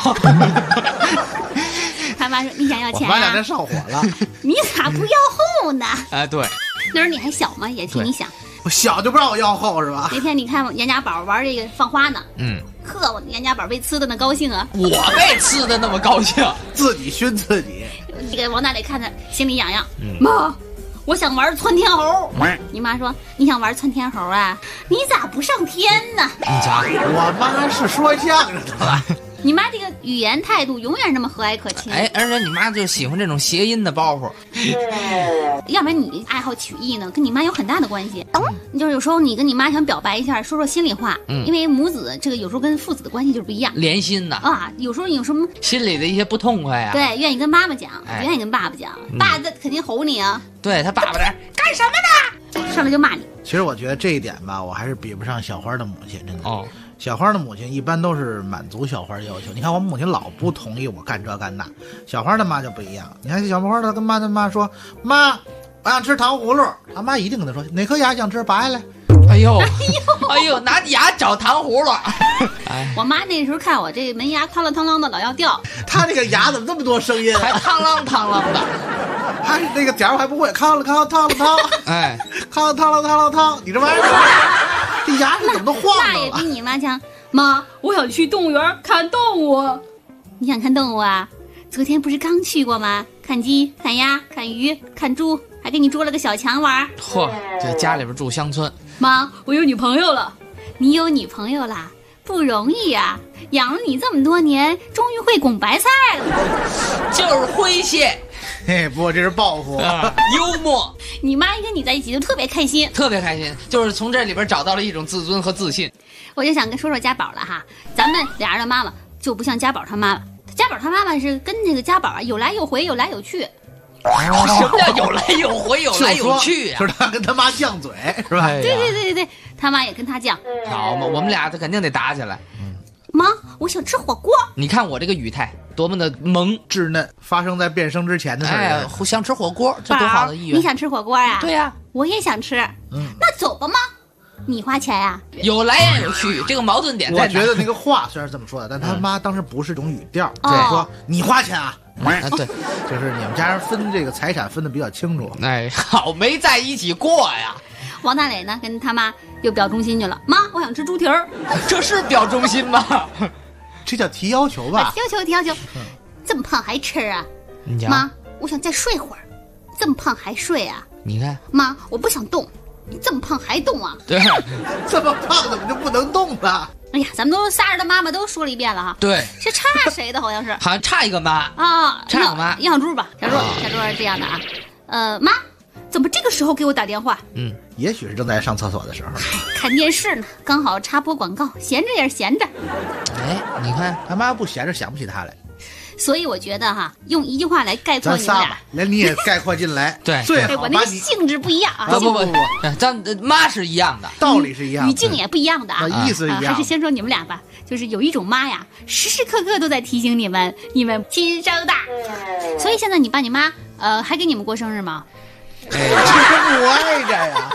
他妈说你想要钱啊？ 我妈俩这上火了。 你咋不要后呢？ 哎，对， 那时候你还小嘛，也替你想。 我小就不让我要后是吧？ 那天你看严家宝玩这个放花呢，呵，我严家宝被呲的那高兴啊！ 我被呲的那么高兴， 自己熏自己。 这个王大磊看着心里痒痒，妈，我想玩窜天猴。你妈说你想玩窜天猴啊？你咋不上天呢？ 你瞧， 我妈是说相声的吧？ 你妈这个语言态度永远这么和蔼可亲。 哎，而且你妈就喜欢这种谐音的包袱。 要不然你爱好曲艺呢，跟你妈有很大的关系。就是有时候你跟你妈想表白一下，说说心里话，因为母子这个有时候跟父子的关系就是不一样， 连心的啊。有时候有什么心里的一些不痛快呀， 对，愿意跟妈妈讲，不愿意跟爸爸讲，爸这肯定吼你啊。 对他爸爸这干什么呢？上来就骂你。 其实我觉得这一点吧，我还是比不上小花的母亲，真的。 哦。 小花的母亲一般都是满足小花的要求。你看我母亲老不同意我干这干那，小花的妈就不一样。你看小花她跟妈说，妈，我想吃糖葫芦，他妈一定跟她说哪颗牙想吃拔下来。 哎呦，拿牙找糖葫芦。 我妈那时候看我这门牙汤啷汤啷的老要掉， 她那个牙怎么那么多声音？ 还汤啷汤啷的， 还那个点儿还不会，康了康汤了汤， 哎， 康了汤了汤了汤，你这玩意儿。这牙是怎么都晃了？那也比你妈强。妈，我想去动物园看动物。你想看动物啊？昨天不是刚去过吗？看鸡、看鸭、看鱼、看猪，还给你捉了个小强玩。 嚯，这家里边住乡村。 妈，我有女朋友了。你有女朋友啦？不容易啊，养了你这么多年，终于会拱白菜了。 就是诙谐。 嘿，不过这是报复， 幽默。 你妈一跟你在一起就特别开心， 特别开心，就是从这里边找到了一种自尊和自信。 我就想说家宝了哈，咱们俩人的妈妈就不像家宝他妈妈，家宝他妈妈是跟那个家宝啊有来有回，有来有去。 什么叫有来有回，有来有去啊？ 就是他跟他妈犟嘴是吧？ 对，他妈也跟他犟。 好嘛，我们俩他肯定得打起来。 妈，我想吃火锅。 你看我这个语态多么的萌稚嫩，发生在变声之前的事儿。 哎，想吃火锅，这多好的意愿！ 你想吃火锅啊？ 对呀， 我也想吃。那走吧，妈。你花钱呀？ 有来也有去，这个矛盾点在哪？ 我觉得那个话虽然是这么说的，但他妈当时不是这种语调，就是说你花钱啊。 对， 就是你们家人分这个财产分得比较清楚。 哎，好没在一起过呀。 王大磊呢，跟他妈又表忠心去了。妈，我想吃猪蹄儿。 这是表忠心吗？ 这叫提要求吧？ 提要求。这么胖还吃啊？妈，我想再睡会儿。这么胖还睡啊？ 你看， 妈，我不想动。你这么胖还动啊？ 对， 这么胖怎么就不能动了？ 哎呀，咱们都仨人的妈妈都说了一遍了哈。 对， 是差谁的？好像是， 好像差一个妈啊， 差个妈。 小猪吧，小猪是这样的啊。妈，怎么这个时候给我打电话？ 也许是正在上厕所的时候， 看电视呢，刚好插播广告，闲着也是闲着。 哎，你看他妈不闲着想不起他来。 所以我觉得哈，用一句话来概括你们俩， 连你也概括进来， 对， 最好我那个性质不一样啊， 不，咱妈是一样的， 道理是一样的， 语境也不一样的啊， 意思一样。 还是先说你们俩吧，就是有一种妈呀，时时刻刻都在提醒你们亲生的。所以现在你爸你妈还给你们过生日吗？ 这不挨着呀。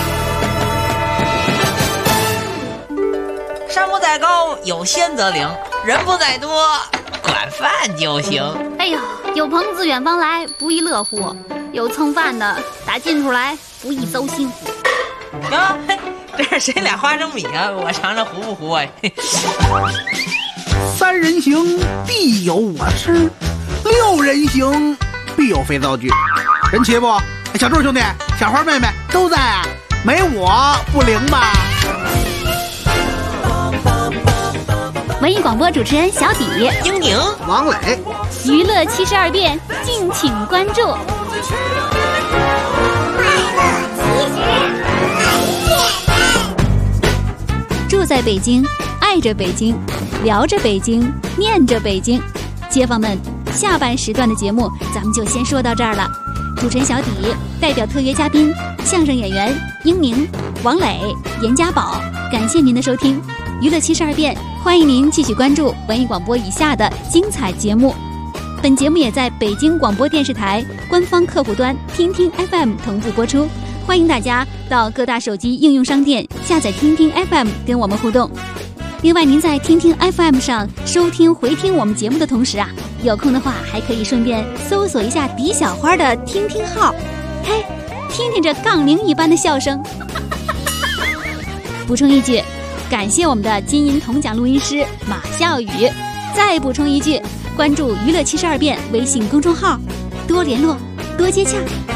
山不在高，有仙则灵。 人不在多，管饭就行。 哎呦，有朋自远方来，不亦乐乎；有蹭饭的打近处来，不亦糟心乎。 啊，这是谁俩花生米啊？我尝尝糊不糊啊？ 3人行必有我师，6人行必有肥皂剧。人齐不？小柱兄弟、小花妹妹都在啊，没我不灵吧？ 文艺广播主持人小底、 英宁、 王磊， 娱乐72变，敬请关注。住在北京，爱着北京，聊着北京，念着北京。街坊们，下半时段的节目咱们就先说到这儿了。主持人小底代表特约嘉宾相声演员英宁、王磊、严家宝，感谢您的收听。娱乐72变，欢迎您继续关注文艺广播以下的精彩节目。本节目也在北京广播电视台官方客户端听听 FM 同步播出，欢迎大家到各大手机应用商店下载听听 FM 跟我们互动。另外，您在听听 FM 上收听回听我们节目的同时啊，有空的话还可以顺便搜索一下李小花的听听号，嘿，听听这杠铃一般的笑声。补充一句，感谢我们的金银铜奖录音师马笑宇。再补充一句，关注娱乐72变微信公众号，多联络，多接洽。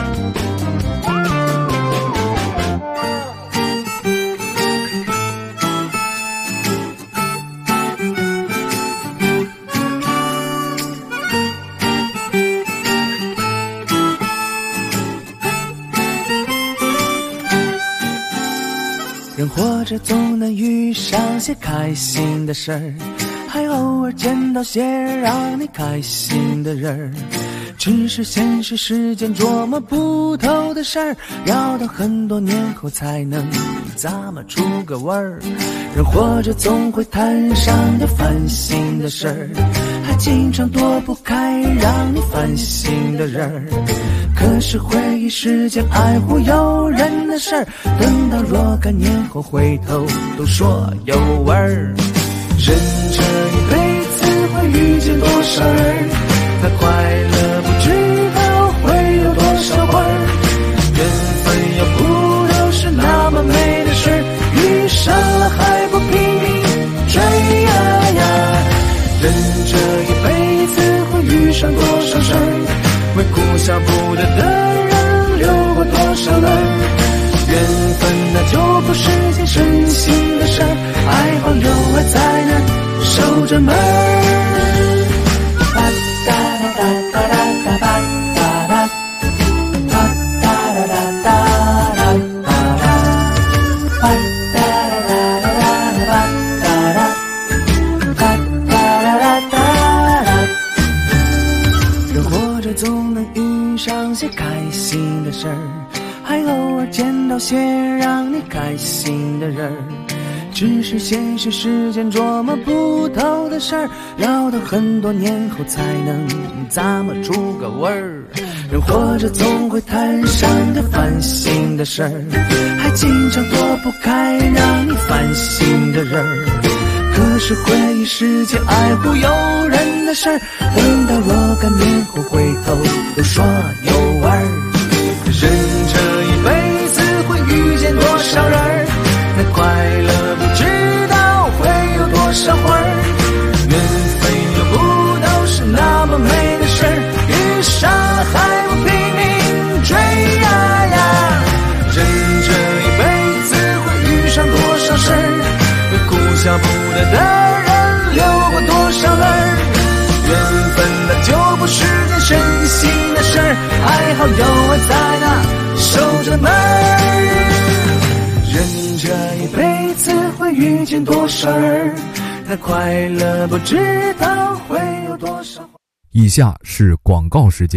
人活着总能遇上些开心的事儿，还偶尔见到些让你开心的人儿。只是现实世间琢磨不透的事儿，要到很多年后才能咂摸出个味儿。人活着总会摊上点烦心的事儿，还经常躲不开让你烦心的人儿。可是回忆世间爱忽悠人的事儿，等到若干年后回头都说有味儿。人这一辈子会遇见多少人，他快乐不知道会有多少会儿。缘分要不都是那么美的事，遇上了还不拼命追呀呀。人这一辈子会遇上多少事儿，为哭笑不得的人流过多少泪。缘分那就不是件省心的事儿，爱好有爱才能守着门儿。吧哒哒哒哒哒吧哒哒，吧哒哒哒哒哒哒哒，吧哒哒哒哒哒吧哒哒，吧哒哒哒哒哒。人活着总能遇上些开心的事儿，还偶尔见到些让你开心的人儿。只是现实世间琢磨不透的事儿，要到很多年后才能咂摸出个味儿。人活着总会摊上点烦心的事儿，还经常躲不开让你烦心的人儿。可是回忆世间爱忽悠人的事儿，等到若干年后回头都说有味儿。人这一辈子会遇见多少人，那快乐不知道会有多少会儿。缘分又不都是那么美的事儿，遇上了还不拼命追呀呀。人这一辈子会遇上多少事儿，会哭笑不得的人流过多少泪。缘分那就不是件省心的事儿，爱好有爱在那守着门儿。人这一辈子会遇见多少人，他快乐不知道会有多少。 以下是广告时间。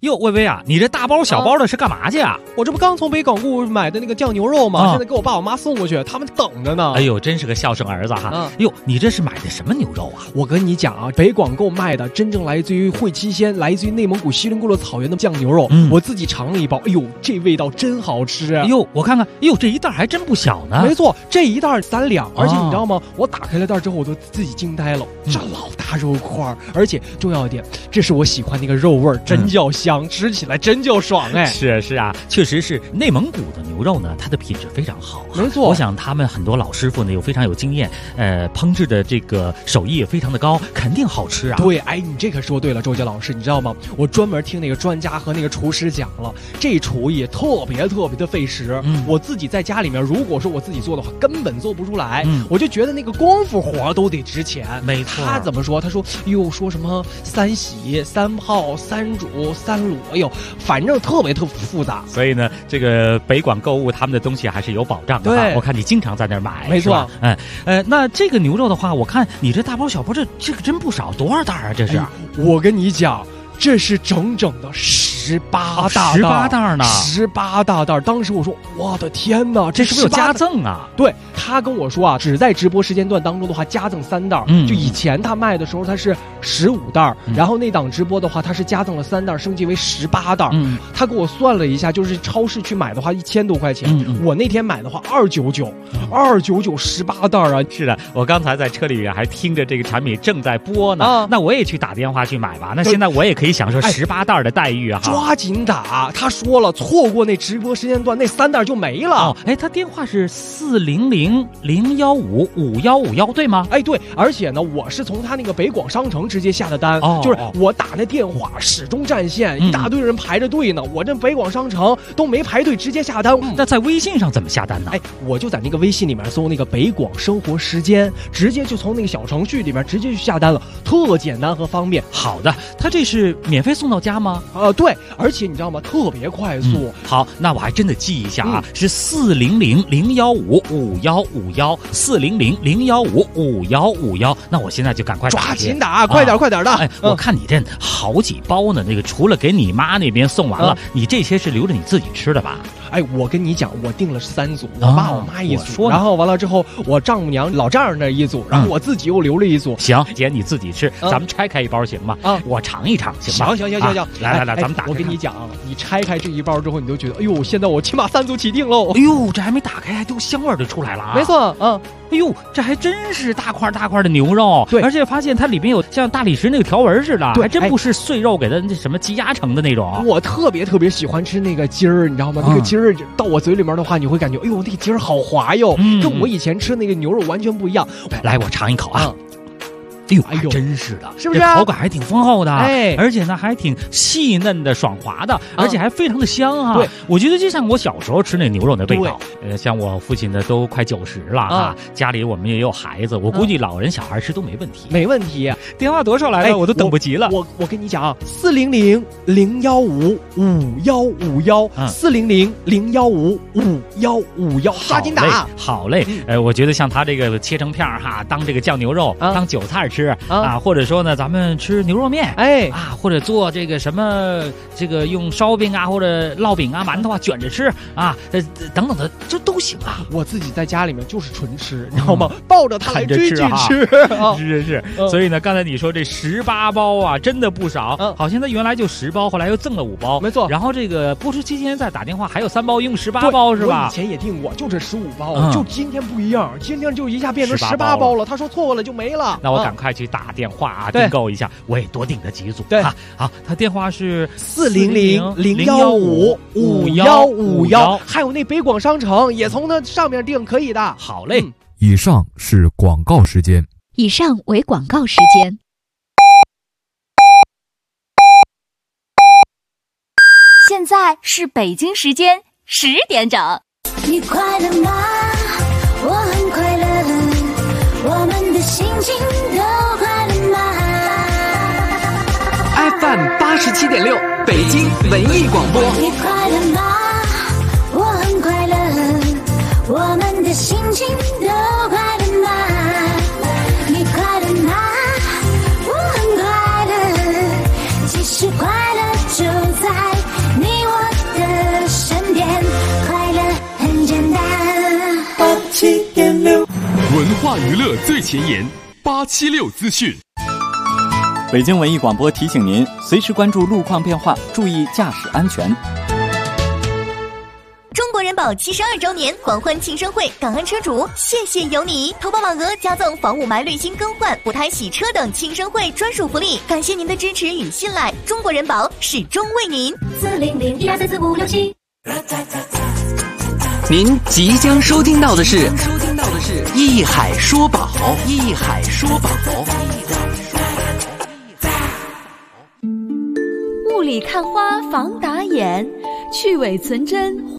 哟，薇薇啊，你这大包小包的是干嘛去啊？ 我这不刚从北广固买的那个酱牛肉吗？现在给我爸我妈送过去，他们等着呢。 哎呦，真是个孝顺儿子哈！哟，你这是买的什么牛肉啊？ 我跟你讲啊，北广购卖的真正来自于会七鲜，来自于内蒙古锡林郭勒草原的酱牛肉，我自己尝了一包，哎呦，这味道真好吃啊！ 哎呦，我看看，哎呦，这一袋还真不小呢。 没错，这一袋3两，而且你知道吗？我打开了袋之后，我都自己惊呆了，这老大肉块，而且重要一点，这是我喜欢那个肉味，真叫香，吃起来真叫爽哎！ 是啊，确实是内蒙古的牛肉呢，它的品质非常好。 没错， 我想他们很多老师傅呢，非常有经验，烹制的这个手艺也非常的高，肯定好吃啊。 对，哎，你这可说对了，周杰老师，你知道吗？我专门听那个专家和那个厨师讲了，这厨艺特别的费时。我自己在家里面，如果说我自己做的话，根本做不出来。我就觉得那个功夫活都得值钱。 没错， 他怎么说？他说哟，说什么3洗、3泡、3煮、3卤，哎呦，反正特别复杂。 所以呢，这个北广购物他们的东西还是有保障的。对，我看你经常在那儿买。 没错， 那这个牛肉的话，我看你这大包小包，这个真不少，多少袋啊？这是？ 我跟你讲，这是整整的18袋呢 ，18大袋。当时我说，我的天哪， 这是不是有加赠啊？ 对，他跟我说啊，只在直播时间段当中的话，加赠3袋。就以前他卖的时候，他是15袋，然后那档直播的话，他是加赠了3袋，升级为18袋。他给我算了一下，就是超市去买的话1000多块钱，我那天买的话299，29918袋啊！ 是的，我刚才在车里还听着这个产品正在播呢，那我也去打电话去买吧。那现在我也可以享受18袋的待遇啊！ 抓紧打！他说了，错过那直播时间段，那3袋就没了。 他电话是400-015-5151，对吗？ 对，而且呢，我是从他那个北广商城直接下的单，就是我打那电话始终占线，一大堆人排着队呢。我这北广商城都没排队，直接下单。 那在微信上怎么下单呢？ 我就在那个微信里面搜那个北广生活时间，直接就从那个小程序里面直接去下单了，特简单和方便。 好的，他这是免费送到家吗？ 对，而且你知道吗？特别快速。 好，那我还真得记一下啊，是400-015-5151，400-015-5151。那我现在就赶快抓紧打，快点的。 我看你这好几包呢，那个除了给你妈那边送完了，你这些是留着你自己吃的吧？ 我跟你讲，我订了3组，我爸我妈一组，然后完了之后，我丈母娘老丈人那一组，然后我自己又留了一组。 行，姐你自己吃，咱们拆开一包行吗？我尝一尝行吗？ 行， 来，咱们打开。 我跟你讲，你拆开这一包之后，你就觉得，哎呦，现在我起码3组起订喽。 哎呦，这还没打开，还都香味就出来了啊！ 没错， 哎呦，这还真是大块的牛肉， 对， 而且发现它里面有像大理石那个条纹似的，还真不是碎肉给它那什么积压成的那种。 我特别喜欢吃那个筋儿，你知道吗？那个筋儿到我嘴里面的话，你会感觉，哎呦，那个筋儿好滑哟，跟我以前吃那个牛肉完全不一样。 来，我尝一口啊。哎呦，真是的， 是不是？ 这口感还挺丰厚的，而且呢还挺细嫩的、爽滑的，而且还非常的香啊！ 对， 我觉得就像我小时候吃那牛肉的味道。像我父亲呢都快90了啊，家里我们也有孩子，我估计老人小孩吃都没问题。 没问题。 电话多少来了？我都等不及了。 我跟你讲啊，400-015-5151，400-015-5151，抓紧打！ 好嘞，我觉得像他这个切成片哈，当这个酱牛肉，当韭菜吃啊，或者说呢，咱们吃牛肉面，或者做这个什么，这个用烧饼啊，或者烙饼啊、馒头啊卷着吃啊，等等的，这都行啊。 我自己在家里面就是纯吃，你知道吗？抱着它来追剧吃， 是。所以呢，刚才你说这18包啊，真的不少。好像他原来就10包，后来又赠了5包， 没错。 然后这个播出期间再打电话，还有3包，一共18包是吧？ 我以前也订过，就这15包，就今天不一样，今天就一下变成18包了。他说错了就没了。 那我赶快去打电话啊，订购一下，我也多订了几组。 对， 好，他电话是 400-015-5151，还有那北广商城也从那上面订，可以的。 好嘞。 以上是广告时间。 以上为广告时间。 现在是北京时间10点整。 你快乐吗？我很快乐，我们的心情都快乐吗 ？FM 87.6，北京文艺广播。 你快乐吗？我很快乐，我们的心情都快乐吗？你快乐吗？我很快乐，其实快乐就在话娱乐最前沿，876资讯。 北京文艺广播提醒您，随时关注路况变化，注意驾驶安全。 中国人保72周年狂欢庆生会，感恩车主，谢谢有你！投保网额加赠防雾霾滤芯更换、补胎洗车等庆生会专属福利，感谢您的支持与信赖，中国人保始终为您。 40012344567。 您即将收听到的是一海说宝，一海说宝。 雾里看花防打眼，去伪存真。